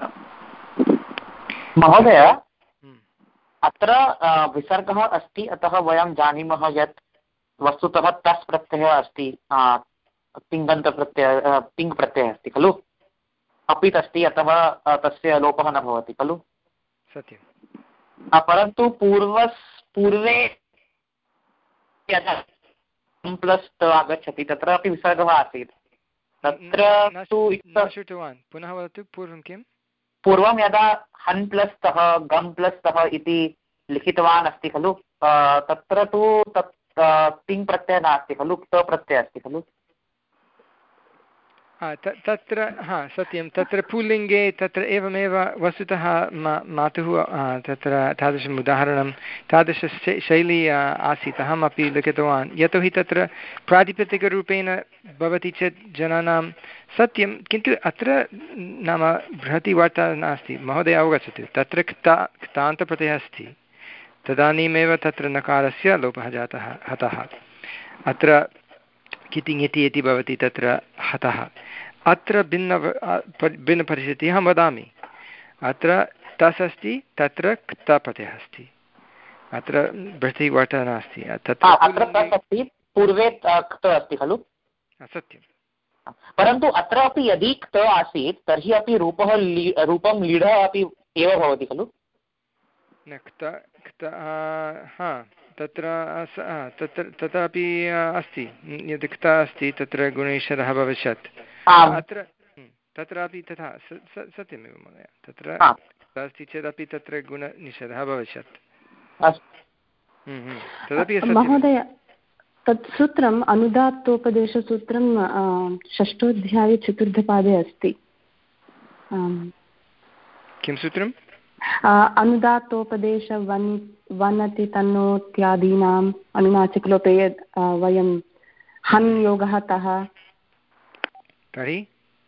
महोदय, अत्र विसर्गः अस्ति, अतः वयं जानीमः यत् वस्तुतः तस् प्रत्ययः अस्ति, तिङन्तप्रत्ययः तिङ् प्रत्ययः अस्ति खलु, अपित् अस्ति, अतः तस्य लोपः न भवति खलु। सत्यं। परन्तु पूर्वस् पूर्वे यदा प्लस् त आगच्छति तत्र अपि विसर्गः आसीत्, तत्र तु श्रुतवान्, पुनः वदतु पूर्वं किं? पूर्वं यदा हन् प्लस् तः गम् प्लस् तः इति लिखितवान् अस्ति खलु, तत्र तु तत् तिङ् प्रत्ययः नास्ति खलु, त प्रत्ययः अस्ति खलु। तत्र हा सत्यं तत्र पुल्लिङ्गे तत्र एवमेव वस्तुतः मा मातुः तत्र तादृशम् उदाहरणं तादृशशैली आसीत् अहमपि लिखितवान् यतोहि तत्र प्रातिपदिकरूपेण भवति चेत् जनानां सत्यं किन्तु अत्र नाम बृहती वार्ता नास्ति महोदय अवगच्छतु तत्र क्ता क्तान्तप्रत्ययः अस्ति तदानीमेव तत्र नकारस्य लोपः जातः हतः अत्र किति ङिति इति भवति तत्र हतः अत्र भिन्न भिन्नपरिस्थितिः अहं वदामि अत्र तस् अस्ति तत्र क्तप्रत्ययः अस्ति अत्र बृहती वार्ता नास्ति तत्र पूर्वे क्त अस्ति खलु सत्यं परन्तु अत्र अपि यदि क्त आसीत् तर्हि अपि रूपः रूपं लीढः अपि एव भवति खलु न क्त क्त हा तत्र तत्र तथापि अस्ति यद् क्त अस्ति तत्र गुणेश्वरः भविष्यत् अत्र तत्रापि तथा सत्यमेव महोदय तत्र अस्ति चेदपि तत्र गुणनिषेधः भविष्यत् तदपि महोदय तत् सूत्रम् अनुदात्तोपदेशसूत्रं षष्ठोऽध्याये चतुर्थपादे अस्ति किं सूत्रम् अनुदात्तोपदेश वन् वनति तन्नोत्यादीनाम् अनुनासिकलोपे यद् वयं हन् योगः तः तर्हि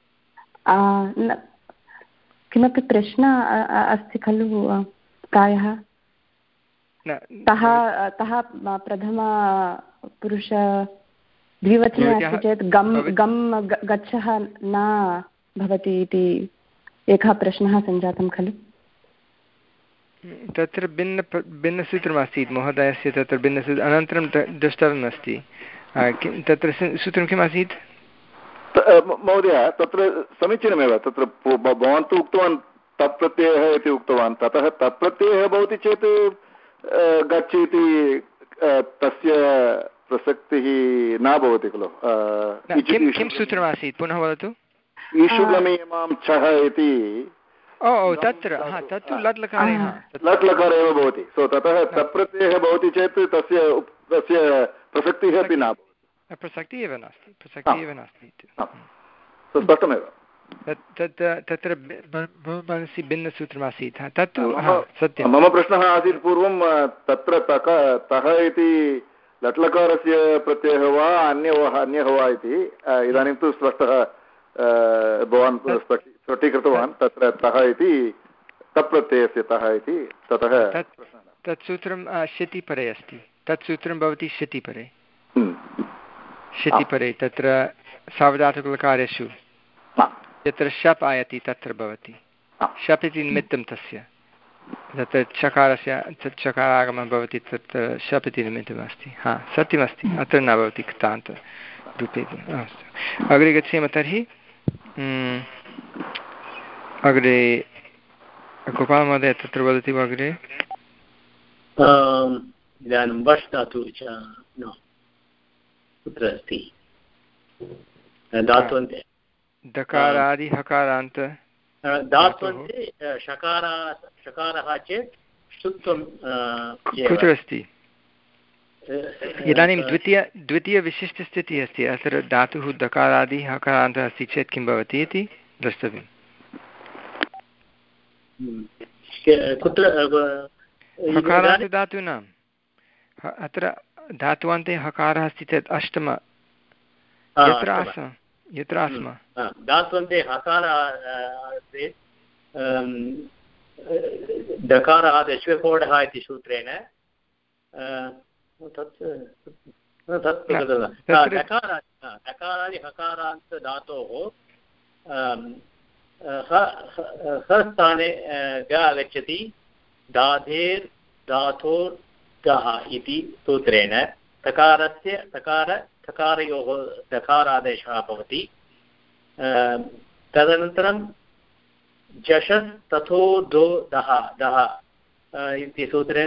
किमपि प्रश्नः अस्ति खलु प्रायः तः तः प्रथमपुरुष द्विवचने अस्ति चेत् गम् गम् गच्छः न भवति इति एकः प्रश्नः सञ्जातं खलु तत्र भिन्न भिन्नसूत्रमासीत् महोदयस्य तत्र भिन्नसूत्रम् अनन्तरं द्रष्टव्यमस्ति किं तत्र सूत्रं किम् आसीत् महोदय तत्र समीचीनमेव तत्र भवान् तु उक्तवान् तत्प्रत्ययः इति उक्तवान् ततः तत्प्रत्ययः भवति चेत् गच्छ इति तस्य प्रसक्तिः न भवति खलु किं सूत्रमासीत् पुनः वदतु ईशुगमीयमां छः इति ओ तत्र तत्तु लट् लकारे लट् लकार एव भवति सो ततः तत्प्रत्ययः भवति चेत् तस्य तस्य प्रसक्तिः अपि न भवति प्रसक्तिः एव नास्ति प्रसक्तिः एव नास्ति स्पष्टमेव तत् तत्र मनसि भिन्नसूत्रमासीत् तत्तु सत्यं मम प्रश्नः आसीत् पूर्वं तत्र तक तः इति लट्लकारस्य प्रत्ययः वा अन्यः अन्यः वा इति इदानीं तु स्पष्टः भवान् स्पष्टीकृतवान् तत्र तः इति तत्प्रत्ययस्य तः इति ततः तत् सूत्रं शतिपरे अस्ति तत् सूत्रं भवति शतिपरे शतिपरे तत्र सावधातुकलकारेषु यत्र शप् आयति तत्र भवति शप् इति निमित्तं तस्य तत्र चकारस्य तत् चकारागमः भवति तत्र शप् इति निमित्तमस्ति हा सत्यमस्ति अत्र न भवति क्तान्तरूपे अस्तु अग्रे गच्छेम तर्हि अग्रे गोपालमहोदय तत्र वदति वा अग्रे इदानीं वश् धातु च न कुत्र अस्ति धात्वन्ते दकारादि हकारान्त धात्वन्ते शकारा शकारः चेत् ष्टुत्वं कुत्र अस्ति इदानीं द्वितीय द्वितीयविशिष्टस्थितिः अस्ति अत्र धातुः दकारादि हकारान्तः अस्ति चेत् किं भवति इति द्रष्टव्यम् कुत्र हकारान्तधातूनाम् अत्र धात्वान्ते हकारः अस्ति चेत् अष्टम यत्र आस्म यत्र आस्म धात्वन्ते हकार दकारः दश्वकोडः इति सूत्रेण तत् तत् दकारादि हकारान्त धातोः ह स्थाने ग आगच्छति धाधेर् धातोर् गः इति सूत्रेण तकारस्य तकार तकारयोः दकारादेशः भवति तदनन्तरं जशस् तथो दो दः दः इति सूत्रे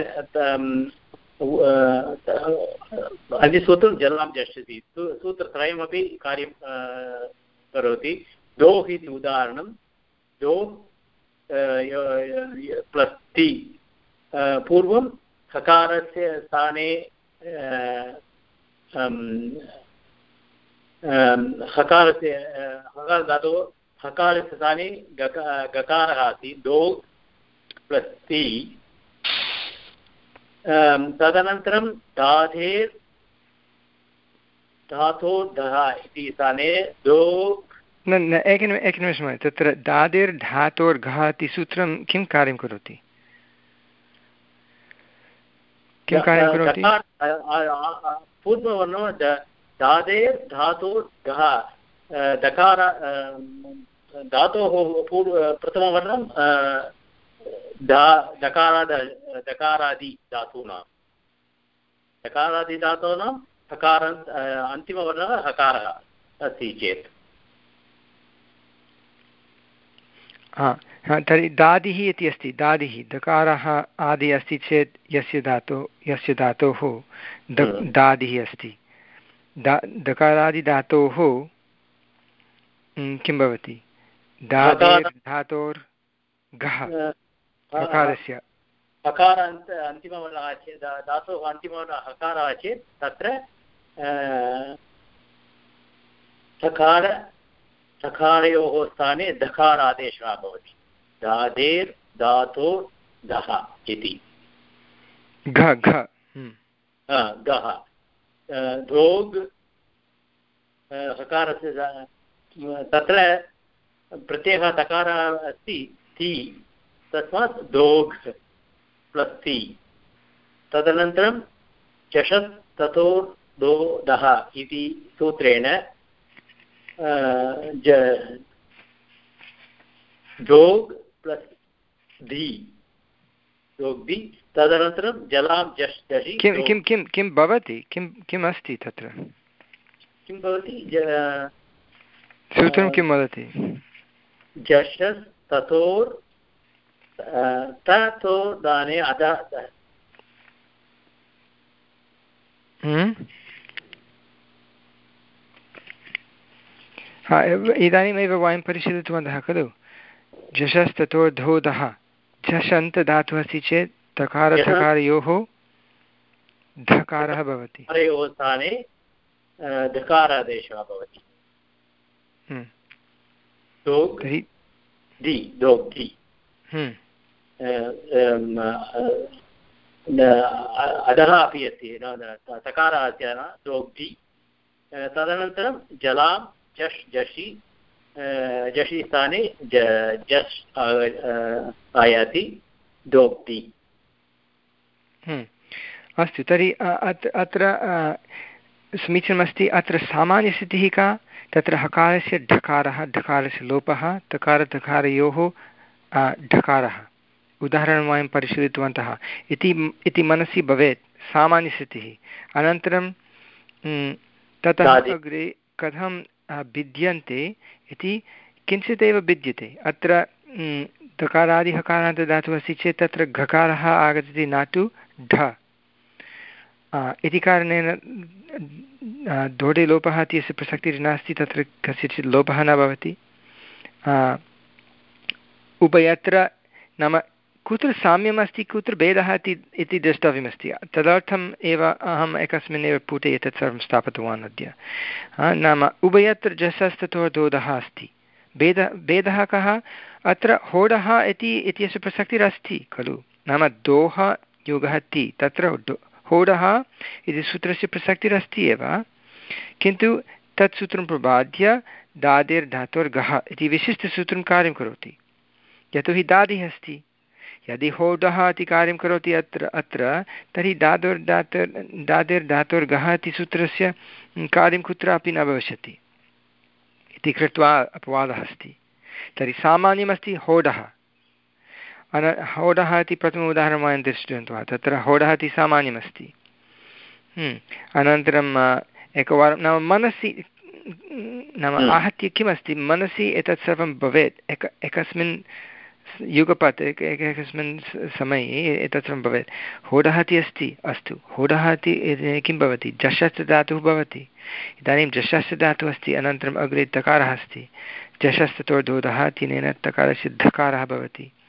अन्यसूत्रं जलां जष्यति सूत्रत्रयमपि कार्यं करोति दोः इति उदाहरणं दो प्लस् ति पूर्वं हकारस्य स्थाने हकारस्य हकारधातोः हकारस्य स्थाने गकारः अस्ति दो प्लस् ति तदनन्तरं धाधेर् धातो धः इति स्थाने दो न न एकनिमि एकनिमिषं तत्र दादिर्धातोर्घः इति सूत्रं किं कार्यं करोति किं कार्यं करोति पूर्ववर्णो दादेर् धातोर्घः दकार धातोः पूर्व प्रथमवर्णं दा दकाराद दकारादि धातूनां दकारादिधातूनां हकार अन्तिमवर्णः हकारः अस्ति चेत् हा तर्हि दादिः इति अस्ति दादिः दकारः आदि अस्ति चेत् यस्य धातोः यस्य धातोः दादिः अस्ति दा दकारादिधातोः किं भवति दादेर् धातोर्घः हकारस्य हकारान्त अन्तिमवर्णः चेत् धातोः अन्तिमवर्णः हकारः चेत् तत्र सकार सकारयोः स्थाने दकारादेशः भवति दादेर् धातोर् घः इति घ घ घः धोग् हकारस्य तत्र प्रत्ययः तकारः अस्ति ति तस्मात् दोग् प्लस् ति तदनन्तरं चषत् ततोर् दो दः इति सूत्रेण जोग् प्लस् धि जोग् धि तदनन्तरं जलां जश् जषि किं किं किं किं भवति किं किम् अस्ति तत्र किं भवति सूत्रं किं वदति जषस् ततोर् ततो दाने अधः हा इदानीमेव वयं परिशीलितवन्तः खलु झषस्ततोर्धोधः झषन्तधातुः अस्ति चेत् धकारधकारयोः धकारः भवति स्थाने धकारादेशः भवति अधः अपि अस्ति तकारः अस्ति दोग्धि तदनन्तरं जलां जश् जषि जषि स्थाने जश् आयाति दोग्धि अस्तु तर्हि अत्र समीचीनमस्ति अत्र सामान्यस्थितिः का तत्र हकारस्य ढकारः ढकारस्य लोपः तकारधकारयोः ढकारः उदाहरणं वयं परिशीलितवन्तः इति इति मनसि भवेत् सामान्यस्थितिः अनन्तरं ततः अग्रे कथं भिद्यन्ते इति किञ्चिदेव भिद्यते अत्र दकारादिहकारान्तदातुः अस्ति चेत् तत्र घकारः आगच्छति न तु ढ इति कारणेन दोढे लोपः इत्यस्य प्रसक्तिर्नास्ति तत्र कस्यचित् लोपः न भवति उभयत्र नाम कुत्र साम्यम् अस्ति कुत्र भेदः इति इति द्रष्टव्यमस्ति तदर्थम् एव अहम् एकस्मिन्नेव पुटे एतत् सर्वं स्थापितवान् अद्य नाम उभयत्र जसस्ततोर्धोधः अस्ति भेद भेदः कः अत्र होडः इति इत्यस्य प्रसक्तिरस्ति खलु नाम दोः योगः ति तत्र होडः इति सूत्रस्य प्रसक्तिरस्ति एव किन्तु तत् सूत्रं प्रबाद्य दादिर्धातोर्घः इति विशिष्टसूत्रं कार्यं करोति यतोहि दादिः अस्ति यदि होडः इति कार्यं करोति अत्र अत्र तर्हि दादोर्धातोर् दादिर्धातोर्घः इति सूत्रस्य कार्यं कुत्रापि न भविष्यति इति कृत्वा अपवादः अस्ति तर्हि सामान्यमस्ति होडः अन होडः इति प्रथम उदाहरणं वयं दृष्टवन्तः तत्र होडः इति सामान्यमस्ति अनन्तरम् एकवारं नाम मनसि नाम आहत्य किमस्ति मनसि एतत् सर्वं भवेत् एक एकस्मिन् युगपत् एक एकस्मिन् समये एतत् सर्वं भवेत् होडः इति अस्ति अस्तु होडः इति किं भवति जषस्य धातुः भवति इदानीं जषस्य धातुः अस्ति अनन्तरम् अग्रे तकारः अस्ति जषस्ततोर्धोधः तेन तकारस्य धकारः भवति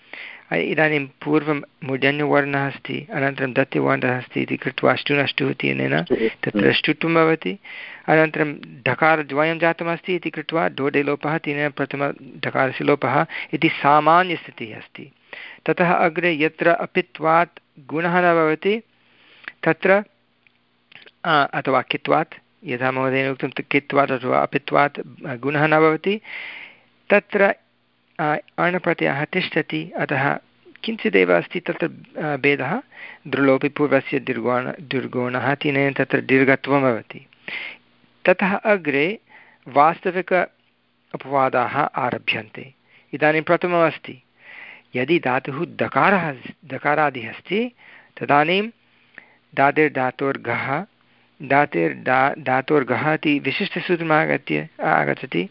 इदानीं पूर्वं मूर्धन्यवर्णः अस्ति अनन्तरं दत्यवर्णः अस्ति इति कृत्वा अष्टुनष्टुः इत्यनेन तत्र ष्टुत्वं भवति अनन्तरं ढकारद्वयं जातमस्ति इति कृत्वा डोडेलोपः तेन प्रथमढकारस्य लोपः इति सामान्यस्थितिः अस्ति। ततः अग्रे यत्र अपित्वात् गुणः न भवति तत्र अथवा कित्वात् यथा महोदयेन उक्तं कित्वात् अथवा अपित्वात् गुणः न भवति तत्र अणप्रत्ययः तिष्ठति। अतः किञ्चिदेव अस्ति तत्र भेदः दृलोपि पूर्वस्य दीर्घोण दीर्घोणः तेन तत्र दीर्घत्वं भवति। ततः अग्रे वास्तविक अपवादाः आरभ्यन्ते। इदानीं प्रथममस्ति यदि धातुः दकारः दकारादिः अस्ति तदानीं दातिर्धातोर्घः दातिर्दा धातोर्घः इति विशिष्टसूत्रम् आगत्य आगच्छति।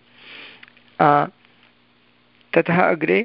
ततः अग्रे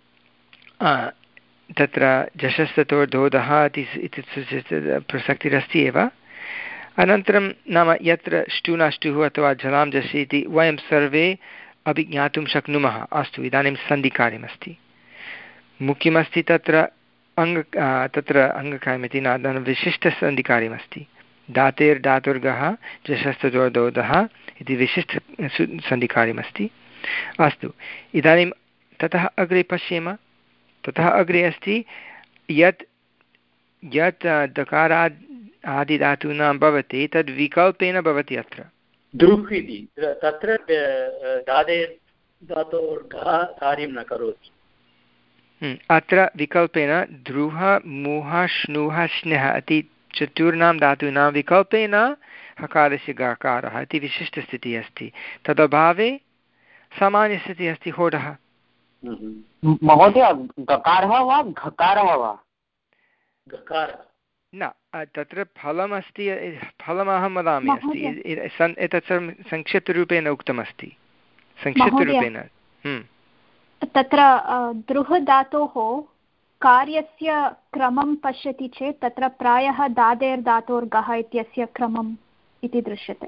तत्र जशस्ततोर्धोधः इति प्रसक्तिरस्ति एव। अनन्तरं नाम यत्र ष्टुनाष्टुः अथवा जलां जसि इति वयं सर्वे अपि ज्ञातुं शक्नुमः। अस्तु इदानीं सन्धिकार्यमस्ति मुख्यमस्ति तत्र अङ्ग तत्र अङ्गकार्यमिति न विशिष्टसन्धिकार्यमस्ति दातेर्धातुर्गः जशस्ततोर्धोधः इति विशिष्ट सन्धिकार्यमस्ति। अस्तु इदानीं ततः अग्रे पश्येम। ततः अग्रे अस्ति यत् यत् दकाराद् आदिधातूनां भवति तद् विकल्पेन भवति। अत्र द्रुः इति तत्र दादेर् धातोर्घः कार्यं न करोति। अत्र विकल्पेन द्रुह मुह श्नुः स्नेह इति चतुर्णां धातूनां विकल्पेन हकारस्य गकारः इति विशिष्टस्थितिः अस्ति। तदभावे सामान्यस्थितिः अस्ति होडः। महोदय गकारः वा घकारः वा? गकारः न तत्र फलमस्ति फलमहं वदामि अस्ति एतत् सर्वं संक्षिप्तरूपेण उक्तमस्ति संक्षिप्तरूपेण। तत्र दृह धातोः कार्यस्य क्रमं पश्यति चेत् तत्र प्रायः दादेर्धातोर्गः इत्यस्य क्रमम् इति दृश्यते।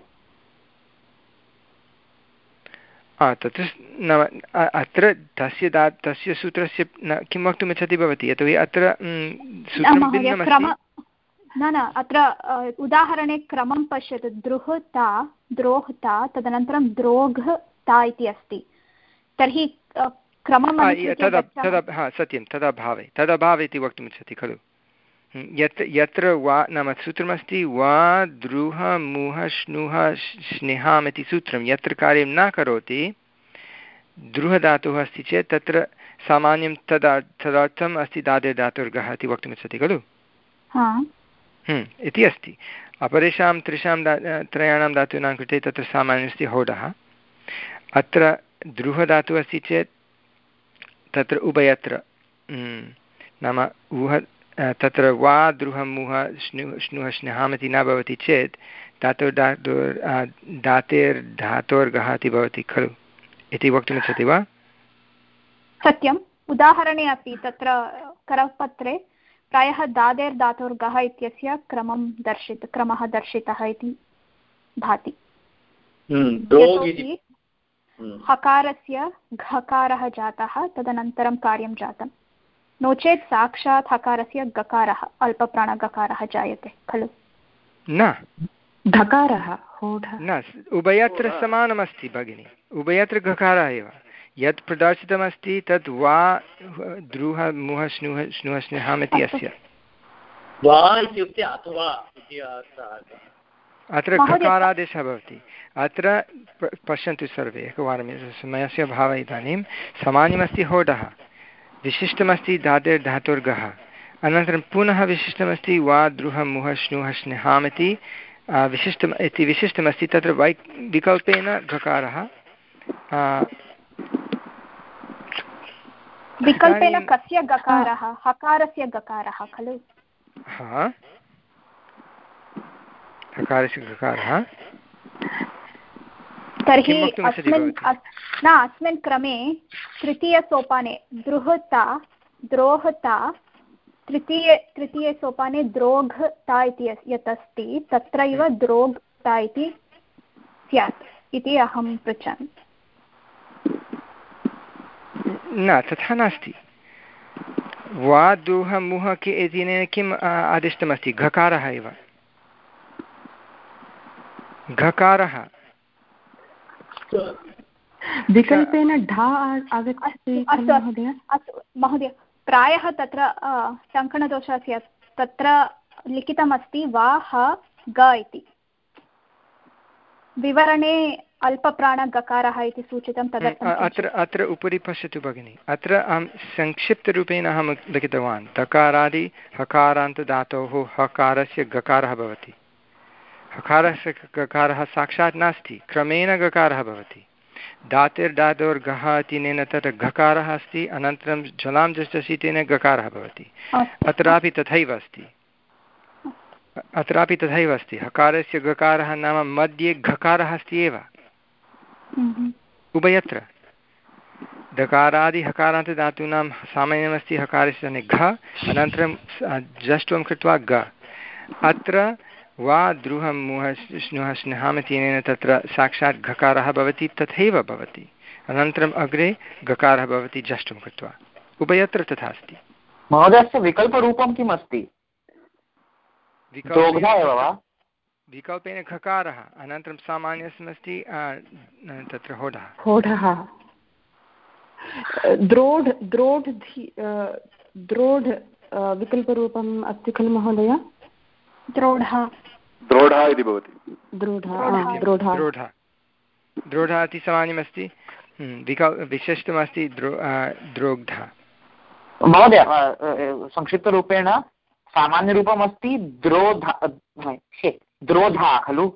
तत्र नाम अत्र तस्य दा तस्य सूत्रस्य न किं वक्तुमिच्छति भवती यतोहि अत्र सूत्रं भिन्नमस्ति। न न अत्र उदाहरणे क्रमं पश्यतु दृहता द्रोहता तदनन्तरं द्रोघता इति अस्ति तर्हि क्रमं तदा सत्यं तदभावे तदभावे इति वक्तुमिच्छति खलु। यत्र यत्र वा नाम सूत्रमस्ति वा द्रुह मुह श्नुः स्नेहाम् इति सूत्रं यत्र कार्यं न करोति द्रुहधातुः अस्ति चेत् तत्र सामान्यं तदा तदर्थम् अस्ति दादेर्धातुर्गः इति वक्तुमिच्छति खलु इति अस्ति। अपरेषां त्रिषां दा त्रयाणां धातूनां कृते तत्र सामान्यमस्ति होडः। अत्र द्रुहधातुः अस्ति चेत् तत्र उभयत्र नाम ऊह तत्र वा द्रुह मुह श्नु श्नुः स्नेहामिति न भवति चेत् धातुर्धातुर् दातेर्धातोर्गः इति भवति खलु इति वक्तुमिच्छति वा? सत्यम्। उदाहरणे अपि तत्र करपत्रे प्रायः दादेर्धातोर्गः इत्यस्य क्रमं दर्शित क्रमः दर्शितः इति भाति। हकारस्य घकारः जातः तदनन्तरं कार्यं जातं नो चेत् साक्षात् हकारस्य गकारः अल्पप्राणगकारः जायते खलु। न घकारः न उभयत्र समानमस्ति भगिनि उभयत्र घकारः एव यत् प्रदर्शितमस्ति तत् वा द्रुह मुह श्नुः श्नुः स्नेहाम् इति अस्य अत्र घकारादेशः भवति। अत्र पश्यन्तु सर्वे एकवारं समयस्य अभावः इदानीं सामान्यमस्ति होडः विशिष्टमस्ति दातेर्धातुर्गः अनन्तरं पुनः विशिष्टमस्ति वा द्रुह मुह श्नुः स्नेहाम् इति विशिष्टम् इति विशिष्टमस्ति तत्र वै विकल्पेन घकारः विकल्पेन कस्य गकारः हकारस्य गकारः खलु। हा हकारस्य गकारः तर्हि अस्मिन् न अस्मिन् क्रमे तृतीयसोपाने दृहता द्रोहता तृतीये तृतीयसोपाने द्रोघता इति यत् अस्ति तत्रैव द्रोघता इति स्यात् इति अहं पृच्छामि। न तथा नास्ति वा दुह मुह कि इत्यनेन किम् आदिष्टमस्ति? घकारः एव, घकारः। विकल्पेन ढा आगच्छति। अस्तु अस्तु महोदय, प्रायः तत्र टङ्कणदोषः स्यात्। तत्र लिखितमस्ति वा ह ग इति, विवरणे अल्पप्राणगकारः इति सूचितं। तदर्थम् अत्र अत्र उपरि पश्यतु भगिनि, अत्र अहं संक्षिप्तरूपेण अहं लिखितवान्। तकारादि हकारान्तदातोः हकारस्य गकारः भवति। हकारस्य गकारः साक्षात् नास्ति, क्रमेण गकारः भवति। दातिर्दातोर्गः इत्यनेन तत्र घकारः अस्ति, अनन्तरं जलां जष्टसि इत्यनेन गकारः भवति। अत्रापि तथैव अस्ति, अत्रापि तथैव अस्ति। हकारस्य गकारः नाम मध्ये घकारः अस्ति एव उभयत्र। दकारादि हकारान्तदातूनां सामान्यमस्ति हकारस्य घ, अनन्तरं जष्ट्वं कृत्वा ग। अत्र वा द्रुहं मुह स्नुः स्नेहाम् इत्यनेन तत्र साक्षात् घकारः भवति, तथैव भवति। अनन्तरम् अग्रे गकारः भवति जष्ट्वं कृत्वा। उभयत्र तथा अस्ति। महोदयस्य विकल्परूपं किम् अस्ति? विकल्पेन घकारः, अनन्तरं सामान्यस्मस्ति तत्र होढः। होढः द्रोढ द्रोढ द्रोढ विकल्परूपम् अस्ति खलु महोदय? द्रोढः द्रोढः इति भवति। द्रोढः द्रोढः द्रोढः इति सामान्यमस्ति, विकल् विशिष्टमस्ति द्रो द्रोग्धः। महोदय संक्षिप्तरूपेण सामान्यरूपम् अस्ति द्रोधा द्रोधा खलु?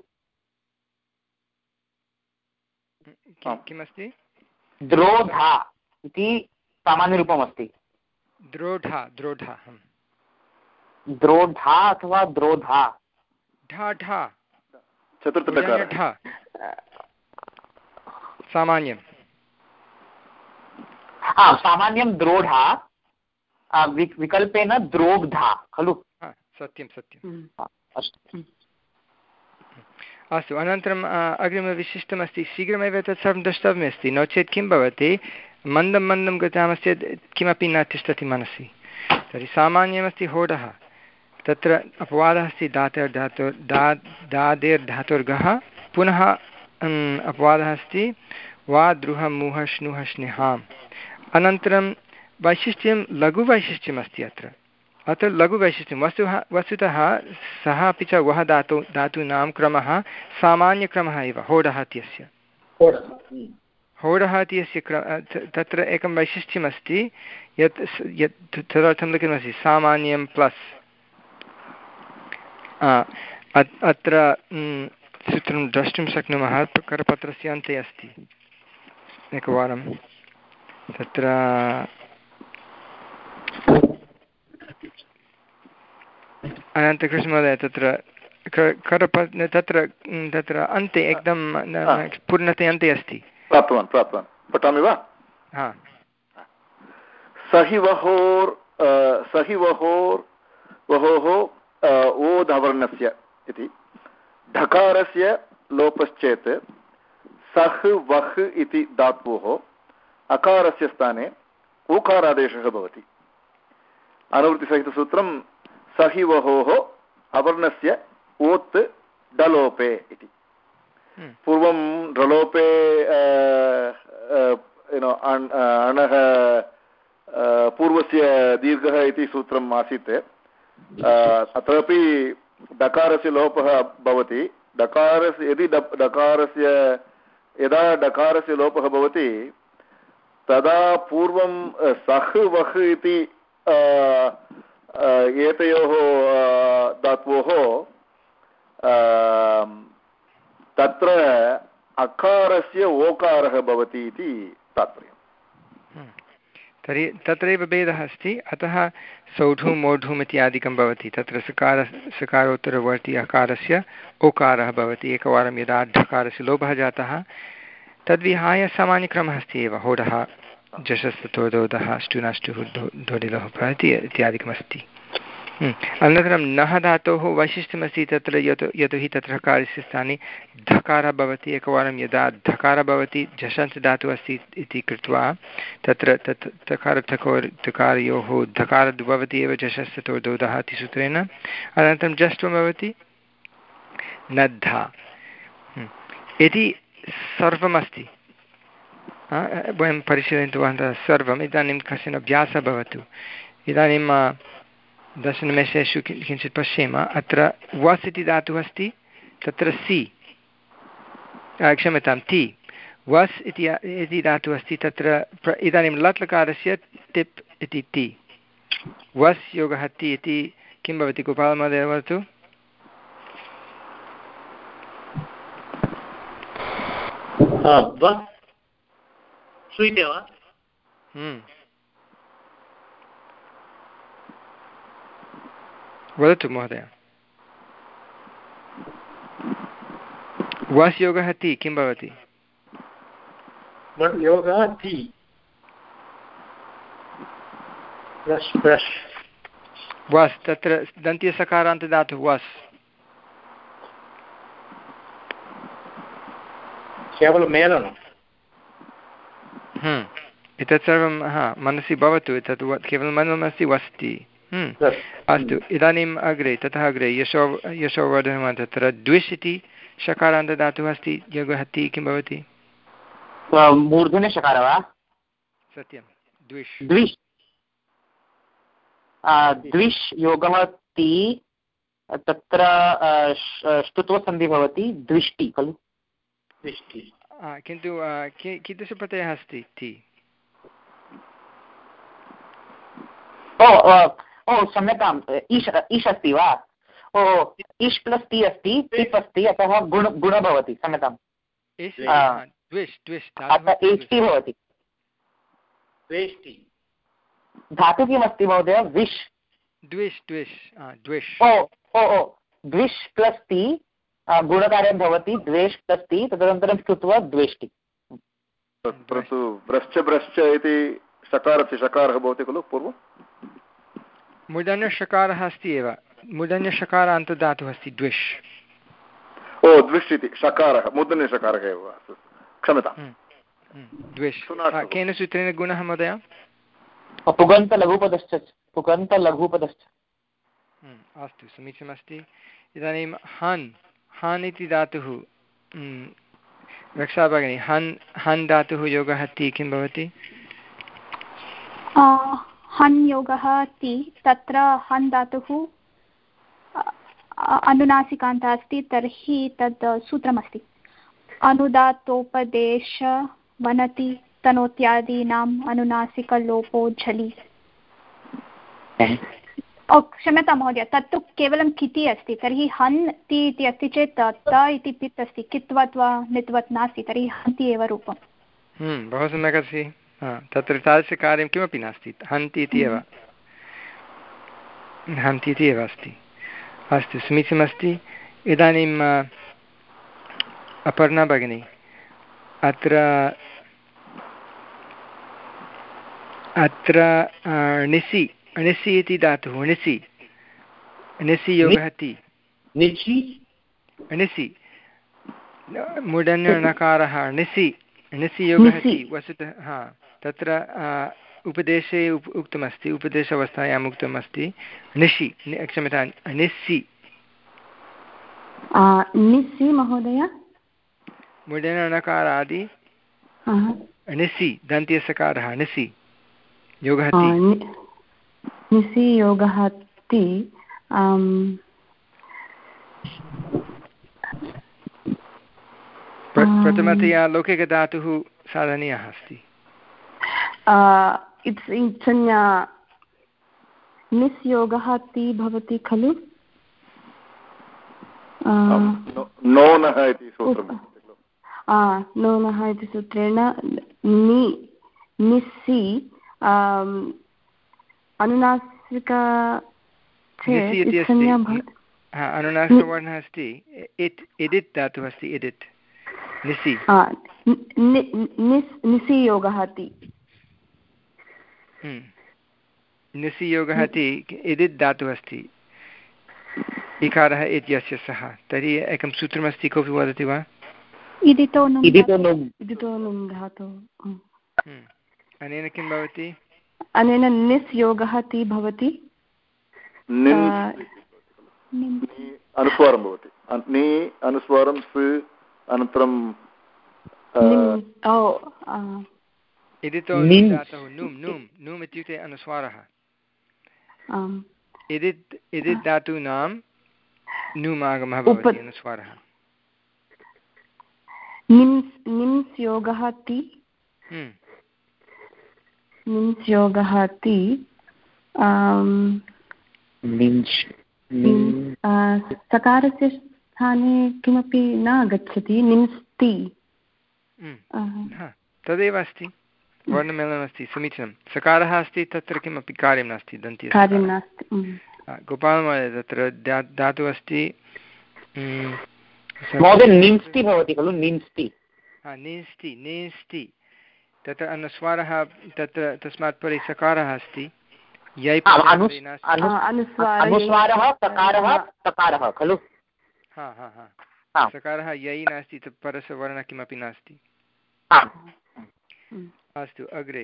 किमस्ति? द्रोधा इति सामान्यरूपम् अस्ति। द्रोढा द्रोढा द्रोढा अथवा द्रोधा? ढा ढा चतुर्थः सामान्यं। सामान्यं द्रोढा, विकल्पेन द्रोग्धा खलु? सत्यं सत्यम्। अस्तु, अनन्तरम् अग्रिमविशिष्टमस्ति। शीघ्रमेव तत् सर्वं द्रष्टव्यमस्ति, नो चेत् किं भवति, मन्दं मन्दं गतामश्चेत् किमपि न तिष्ठति मनसि। तर्हि सामान्यमस्ति होढः, तत्र अपवादः अस्ति दातर्धातुर् दा दादेर्धातुर्गः, पुनः अपवादः अस्ति वा द्रुहं मुह श्नुः स्नेहाम्। अनन्तरं वैशिष्ट्यं लघुवैशिष्ट्यमस्ति अत्र। अत्र लघुवैशिष्ट्यं वस्तु वस्तुतः सः अपि च वः धातु धातूनां क्रमः सामान्यक्रमः एव होढः इत्यस्य। होढः इत्यस्य क्र तत्र एकं वैशिष्ट्यमस्ति यत् यत् तदर्थं लिखितमस्ति सामान्यं प्लस्। अत्र सूत्रं द्रष्टुं शक्नुमः, करपत्रस्य अन्ते अस्ति एकवारं। तत्र अनन्तकृष्णमहोदय तत्र करप तत्र तत्र अन्ते एकदं पूर्णते अन्ते अस्ति। प्राप्तवान् प्राप्तवान् पठामि वा? हा। सहि वहोर् सहि वहोर् वहोः ओधवर्णस्य इति ढकारस्य लोपश्चेत् सः वह् इति धातोः अकारस्य स्थाने ऊकारादेशः भवति। अनुवृत्तिसहितसूत्रं सहि वहोः अवर्णस्य ओत् डलोपे इति। पूर्वं डलोपे युनो अणः पूर्वस्य दीर्घः इति सूत्रम् आसीत्। अत्रापि डकारस्य लोपः भवति। डकारस्य यदि डकारस्य यदा डकारस्य लोपः भवति तदा पूर्वं सः वह् इति एतयोः धात्वोः तत्र अकारस्य ओकारः भवति इति तात्पर्यम्। तर्हि तत्रैव भेदः अस्ति। अतः सौढुं मोढुम् इत्यादिकं भवति। तत्र सकार सकारोत्तरवर्ति अकारस्य ओकारः भवति। एकवारं यदा ढकारस्य लोपः जातः तद्विहाय सामान्यक्रमः अस्ति एव। होढः जशस्ततोदोदः अष्टुनाष्टुः दोडिलः प्रति इत्यादिकमस्ति। अनन्तरं नः धातोः वैशिष्ट्यमस्ति तत्र यतो यतोहि तत्र कार्यस्य स्थाने धकारः भवति एकवारं यदा धकारः भवति झषन्त् धातुः अस्ति इति कृत्वा तत्र तत् तकार ठकोर् तकारयोः धकारः भवति एव झषस्ततो दोधः इति सूत्रेण अनन्तरं जष्ट्वं भवति नद्धा इति सर्वमस्ति वयं परिशीलयन्तु सर्वम् इदानीं कश्चन अभ्यासः भवतु इदानीं दशनिमेषेषु किञ्चित् पश्येम अत्र वस् इति धातुः अस्ति तत्र सि क्षम्यतां ति वस् इति इति धातुः अस्ति तत्र इदानीं लट् लकारस्य टिप् इति ति वस् योगः ति इति किं भवति गोपालमहोदय वदतु श्रूयते वा वदतु महोदय वस् योगः ति किं भवति योगः ति वस् तत्र दन्त्यसकारान्तदातुः वस् केवलं मेलनम् एतत् सर्वं हा मनसि भवतु एतत् केवलं मनमस्ति वस्ति अस्तु इदानीम् अग्रे ततः अग्रे यशो यशोवर्धनं तत्र द्विष् इति शकारान्तदातुः अस्ति योगः ति किं भवति मूर्धन्यशकारः वा सत्यं द्विष् द्विष् द्विष् योगः ति तत्र ष्टुत्वसन्धिः भवति द्विष्टि खलु दृष्टि किन्तु कीदृशप्रत्ययः अस्ति ति ओ ओ क्षम्यताम् ईश् ईश् अस्ति वा ओ ईश् प्लस् ति अस्ति टिप् अस्ति अतः गुण गुण भवति क्षम्यताम् अतः एष्टि भवति धातु किमस्ति महोदय विश् द्विष् द्विष् द्विष् ओ ओ ओ द्विष् प्लस् ति गुणकार्यं भवति द्वेष् प्लस् ति तदनन्तरं कृत्वा द्वेष्टि तत्र तु ब्रश्च ब्रश्च इति शकारस्य शकारः भवति खलु पूर्वं मूर्धन्यषकारः अस्ति एव मूर्धन्यषकारान्तदातुः अस्ति द्विष् ओ द्विष् इति शकारः मूर्धन्यषकारः एव क्षम्यतां द्विष् केन सूत्रेण गुणः महोदय पुगन्तलघुपदश्च पुगन्तलघुपदश्च अस्तु समीचीनमस्ति इदानीं हन् हन् इति धातुः रक्षा भगिनी हन् हन् धातुः योगः ति किं भवति हन् योगः ति तत्र हन् धातुः अनुनासिकान्तः अस्ति तर्हि तद् सूत्रमस्ति अनुदात्तोपदेश वनति तनोत्यादीनाम् अनुनासिकलोपो झलि ओ क्षम्यतां महोदय तत्तु केवलं किति अस्ति तर्हि हन् ति इति अस्ति चेत् त इति पित् अस्ति कित्वत् वा नित्वत् नास्ति तर्हि हन्ति एव रूपं बहु सम्यक् अस्ति तत्र तादृशकार्यं किमपि नास्ति हन्ति इति एव हन्ति इति एव अस्ति अस्तु समीचीनमस्ति इदानीम् अपर्णा भगिनी अत्र अत्र णिसि णिसि इति धातुः णिसि णिसि योगः ति णिसि मूर्धन्यणकारः णिसि णिसि योगः ति वस्तुतः हा तत्र उपदेशे उप उक्तमस्ति उपदेशावस्थायाम् उक्तमस्ति णिषि क्षम्यतां णिस्सि णिस्सि महोदय मूर्धन्यणकारादि णिसि दन्त्यसकारः णिसि योगः ति णिसि योगः ति प्रथमतया लौकिकधातुः साधनीयः अस्ति निस् योगः ति भवति खलु नोनः इति सूत्रं नोनः इति सूत्रेण नि निस्सि अनुनासिक अनुनासिकवर्णः अस्ति इट् इदित् धातुः अस्ति इदित् निसि निसि योगः ति निसि योगः इति इदित् धातुः अस्ति इकारः इत्यस्य सः। तर्हि एकं सूत्रमस्ति, कोऽपि वदति वा? अनेन किं भवति? अनेन निस् योगः ति भवति, अनुस्वारं भवति, नि अनुस्वारं स् अनन्तरं इदितो धातुः नुम् नुम् नुम् इत्युक्ते अनुस्वारः। इदित् इदित् धातूनां नुम् आगमः भवति, अनुस्वारः। निम्स् योगः ति निम्स् योगः ति सकारस्य स्थाने किमपि न गच्छति, निंस्ति। तदेव अस्ति, वर्णमेलनमस्ति, समीचीनं। सकारः अस्ति, तत्र किमपि कार्यं नास्ति, दन्ति कार्यं नास्ति। गोपालमहोदय, तत्र धातुः अस्ति निंस्ति भवति खलु, निंस्ति निंस्ति निंस्ति तत्र अनुस्वारः, तत्र तस्मात् परे सकारः अस्ति, यै अनुस्वारः सकारः तकारः खलु। हा हा हा सकारः यै नास्ति, परस्य वर्णः किमपि नास्ति। अस्तु, अग्रे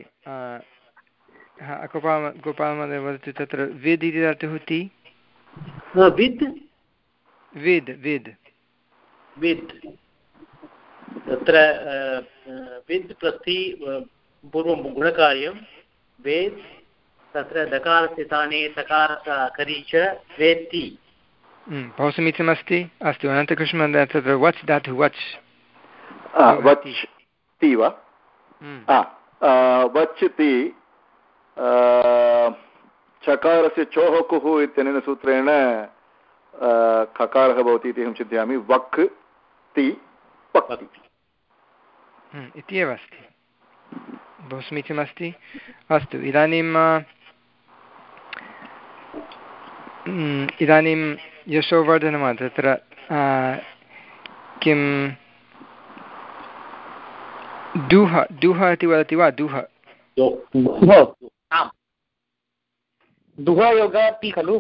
गोपाल गोपालमहोदय वदतु, तत्र विद् इति धातुः ति विद् विद् विद् विद् तत्र विद् प्रति पूर्वं गुणकार्यं वेद्, तत्र दकारस्य स्थाने सकारः करि च वेत्ति। बहु समीचीनमस्ति। अस्तु, अनन्तकृष्णमहोदय, तत्र वच् धातुः वच् वच् ति वा? वच् ति चकारस्य चोः कुः इत्यनेन सूत्रेण खकारः भवति इति अहं चिन्तयामि। वक् ति पक्ति इति एव अस्ति। बहु समीचीनमस्ति। अस्तु, इदानीं इदानीं यशोवर्धनः, तत्र किं दुह दुह इति वदति वा? दुह दुहयोगः अस्ति खलु।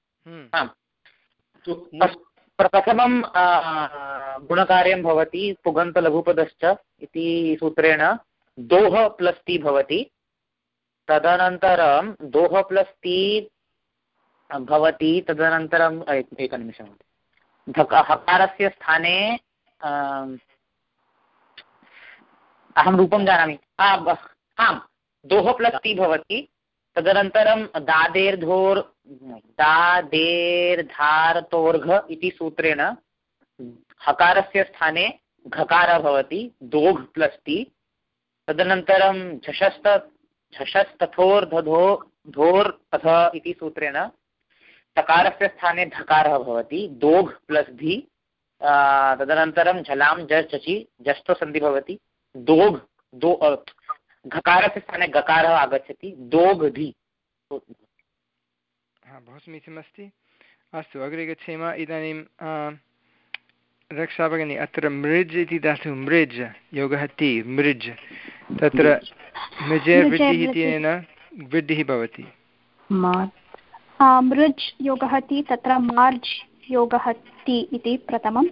प्रथमं गुणकार्यं भवति पुगन्तलघुपदश्च इति सूत्रेण दोह प्लस् ति भवति। तदनन्तरं दोह प्लस् ति भवति, तदनन्तरम् एकनिमिषं, हकारस्य स्थाने अहं रूपं जानामि, आम् दोह प्लस् ति भवति। तदनन्तरं दादेर्धोर् दादेर्धार्तोर्घ इति सूत्रेण हकारस्य स्थाने घकारः भवति, दोघ् प्लस् ति। तदनन्तरं झषस्त झषस्तथोर्धधो धोर् अथ इति सूत्रेण तकारस्य स्थाने धकारः भवति, दोघ् प्लस् धि। तदनन्तरं झलां जर् चचि जस्तो सन्धि भवति, दोघ् दो घकारस्य स्थाने गकारः आगच्छति, दोघ् धि। बहु समीचीनमस्ति। अस्तु, अग्रे गच्छेम। इदानीं रक्षा भगिनी, अत्र मृज् इति धातुः, मृज् योगः ति मृज्, तत्र मृजेर् वृद्धिः इत्यनेन वृद्धिः भवति। मृज् योगः ति, तत्र मार्ज् योगः ति इति प्रथमम्।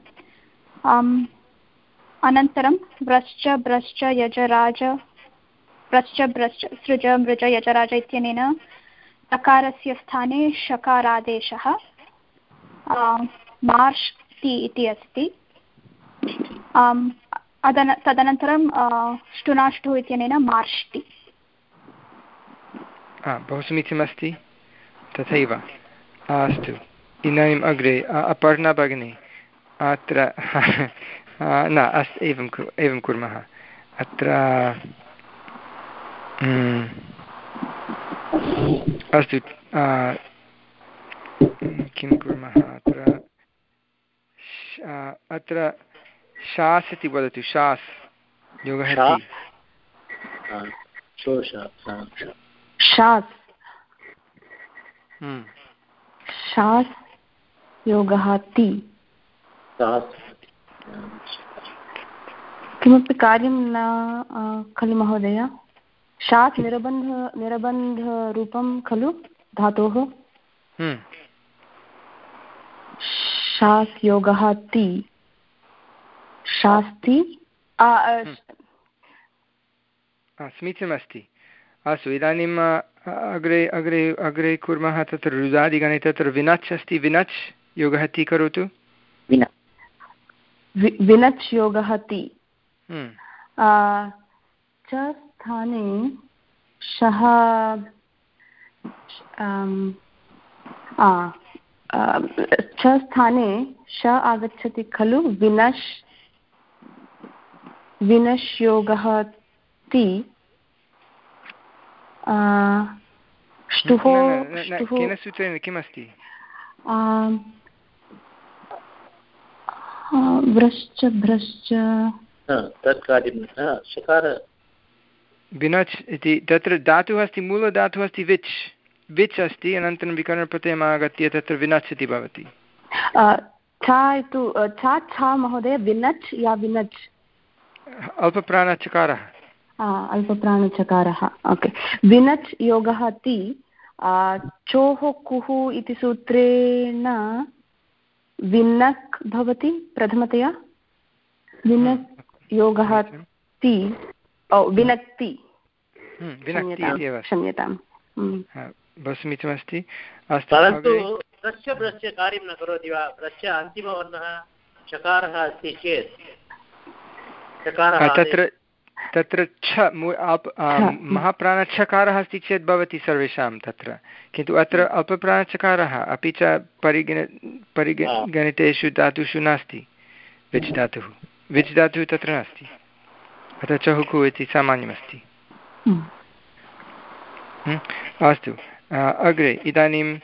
अनन्तरं व्रश्च ब्रश्च यजराज व्रश्च ब्रश्च सृज मृज यजराज इत्यनेन तकारस्य स्थाने शकारादेशः, मार्ष् ति इति अस्ति। अदन तदनन्तरं ष्टुनाष्टुः इत्यनेन मार्ष्टि। बहु समीचीनमस्ति, तथैव। अस्तु, इदानीम् अग्रे अपर्णा भगिनी, अत्र न अस्तु, एवं एवं कुर्मः। अत्र अस्तु, किं कुर्मः अत्र अत्र शास् इति वदतु। शास् योगः ति शास् शास् योगः ति। किमपि कार्यं न खलु महोदय? शात् निरबन्ध निरबन्धरूपं खलु धातोः शास् योगः ति शास्ति समीचीनमस्ति। अस्तु इदानीम् अग्रे अग्रे अग्रे कुर्मः। तत्र रुदादिगणे तत्र विनच् अस्ति, विनच् योगः ति करोतु। विनच् योगः ति च स्थाने शः च स्थाने श आगच्छति खलु। विनश् विनश् योगः ति ष्टुः केन सूत्रेण किमस्ति? व्रश्च भ्रश्च विनच् इति तत्र धातुः अस्ति, मूलधातुः अस्ति विच्, विच् अस्ति, अनन्तरं विकरणप्रत्ययम् आगत्य तत्र विनच् इति भवति। छा तु छा छा महोदय विनच् या विनच्? अल्पप्राणचकारः। अल्पप्राणचकारः ओके। विनच् योगः ति चोः कुः इति सूत्रेण विनक् भवति प्रथमतया। विनक् योगः ति ओ विनक्ति क्षम्यताम्। बहु समीचीनमस्ति। परन्तु प्रश्य प्रश्य कार्यं न करोति वा? प्रश्य अन्तिमवर्णः चकारः अस्ति चेत् तत्र तत्र छ महाप्राणचकारः अस्ति चेत् भवति सर्वेषां तत्र, किन्तु अत्र अल्पप्राणचकारः अपि च परिगण परिगणितेषु धातुषु नास्ति विच् धातुः। विच् धातुः तत्र नास्ति, अतः चहुकु इति सामान्यमस्ति। अस्तु अग्रे इदानीं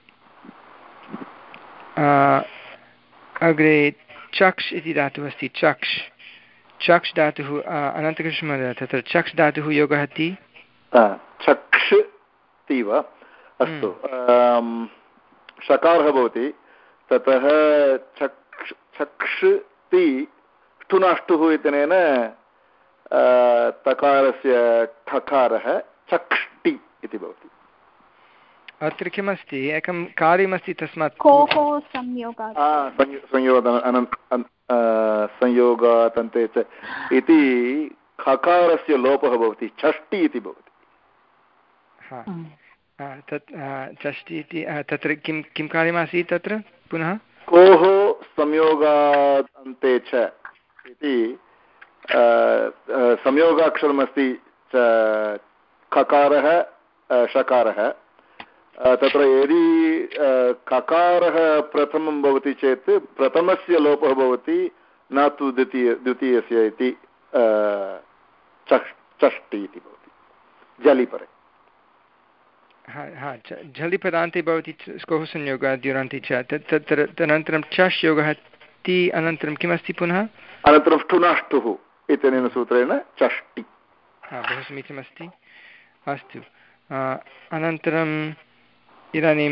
अग्रे चक्ष् इति धातुः अस्ति। चक्ष् चक्ष् धातुः अनन्तकृष्णमहोदय तत्र चक्ष् धातुः योगः ति चक्ष् ति वा? अस्तु षकारः भवति, ततः चक्ष् चक्ष् ति ष्टुनाष्टुः इत्यनेन तकारस्य ठकारः चक्ष्टि इति भवति। अत्र किमस्ति एकं कार्यमस्ति तस्मात् संयोगातन्ते च इति खकारस्य लोपः भवति, षष्टि इति भवति। तत् षष्टि इति तत्र किं किं कार्यमासीत् तत्र पुनः? कोः संयोगान्ते च इति संयोगाक्षरमस्ति च खकारः षकारः। तत्र यदि ककारः प्रथमं भवति चेत् प्रथमस्य लोपः भवति, न तु द्वितीय द्वितीयस्य इति चष्टि इति भवति जलिपरे। हा झलिपदान्ते भवति स्कोः संयोगः द्युरान्ते च। तत्र तदनन्तरं चष् योगः ति अनन्तरं किमस्ति पुनः? अनन्तरं ष्टुनाष्टुः इत्यनेन सूत्रेण चष्टि। बहु समीचीनमस्ति। अस्तु अनन्तरम् इदानीं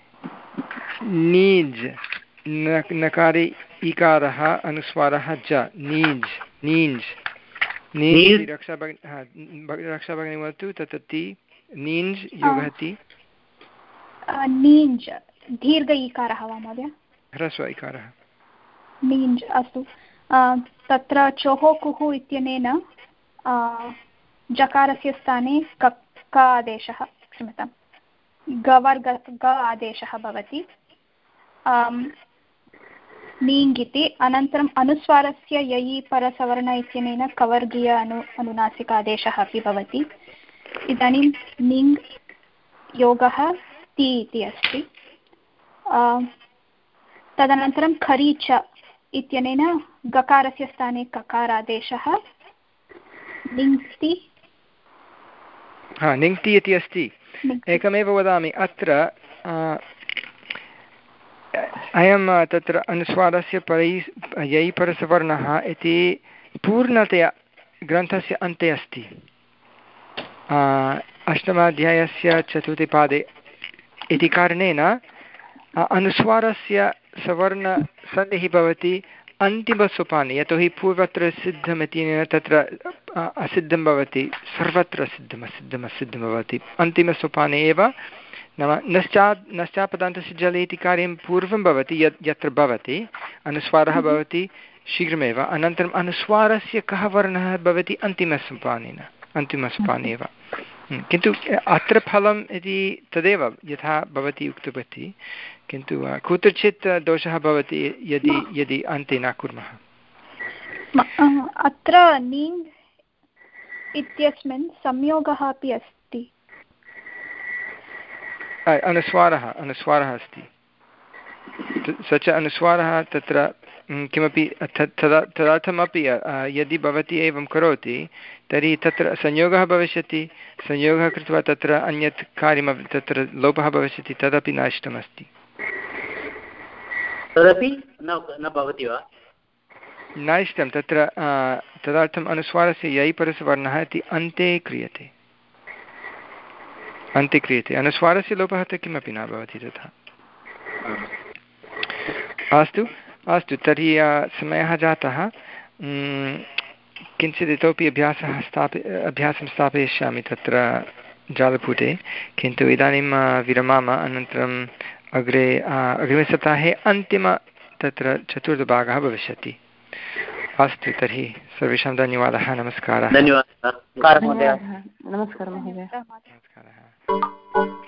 नीज् नकारे इकारः अनुस्वारः ज नीज् नीञ्ज् नीज् रक्षा भगिनी रक्षा भगिनी वदतु तत्र ति नीञ्ज् योगः ति नीञ्ज् दीर्घ इकारः वा महोदय? ह्रस्व इकारः नीञ्ज्। अस्तु तत्र चोः कुः इत्यनेन जकारस्य स्थाने क क आदेशः क्षम्यताम् गवर्ग ग आदेशः भवति नीङ् इति। अनन्तरम् अनुस्वारस्य ययि परसवर्ण इत्यनेन कवर्गीय अनु अनुनासिक आदेशः अपि भवति। इदानीं नीङ् योगः ति इति अस्ति। तदनन्तरं खरी च इत्यनेन गकारस्य स्थाने ककारादेशः निङ्क्ति। हा निङ्क्ति इति अस्ति। एकमेव वदामि अत्र अयं तत्र अनुस्वारस्य परै यै परसवर्णः इति पूर्णतया ग्रन्थस्य अन्ते अस्ति। अष्टमाध्यायस्य चतुर्थे पादे इति कारणेन अनुस्वारस्य सवर्णसन्धिः भवति अन्तिमसोपाने, यतोहि पूर्वत्र सिद्धमिति तत्र असिद्धं भवति, सर्वत्र सिद्धम् असिद्धम् असिद्धं भवति, अन्तिमसोपाने एव नाम नश्चात् नश्चापदान्तस्य जले इति कार्यं पूर्वं भवति यत् यत्र भवति अनुस्वारः भवति शीघ्रमेव, अनन्तरम् अनुस्वारस्य कः वर्णः भवति अन्तिमसोपानेन अन्तिमसोपाने एव। किन्तु अत्र फलम् इति तदेव यथा भवती उक्तवती, किन्तु कुत्रचित् दोषः भवति यदि यदि अन्ते न कुर्मः। अत्र नीङ् इत्यस्मिन् संयोगः अपि अस्ति, अनुस्वारः अनुस्वारः अस्ति, स च अनुस्वारः तत्र किमपि तदा तदर्थमपि यदि भवती एवं करोति तर्हि तत्र संयोगः भविष्यति, संयोगः कृत्वा तत्र अन्यत् कार्यमपि तत्र लोपः भविष्यति, तदपि न इष्टमस्ति। तदपि न भवति वा? न इष्टं, तत्र तदर्थम् अनुस्वारस्य यै परस्य वर्णः इति अन्ते क्रियते, अन्ते क्रियते, अनुस्वारस्य लोपः तु किमपि न भवति तथा। अस्तु अस्तु, तर्हि समयः जातः, किञ्चित् इतोपि अभ्यासः स्थापि अभ्यासं स्थापयिष्यामि तत्र जालपुटे, किन्तु इदानीं विरमाम, अनन्तरम् अग्रे अग्रिमसप्ताहे अन्तिम तत्र चतुर्थभागः भविष्यति। अस्तु, तर्हि सर्वेषां धन्यवादः, नमस्कारः। धन्यवादः। नमस्कारः महोदय। नमस्कारः।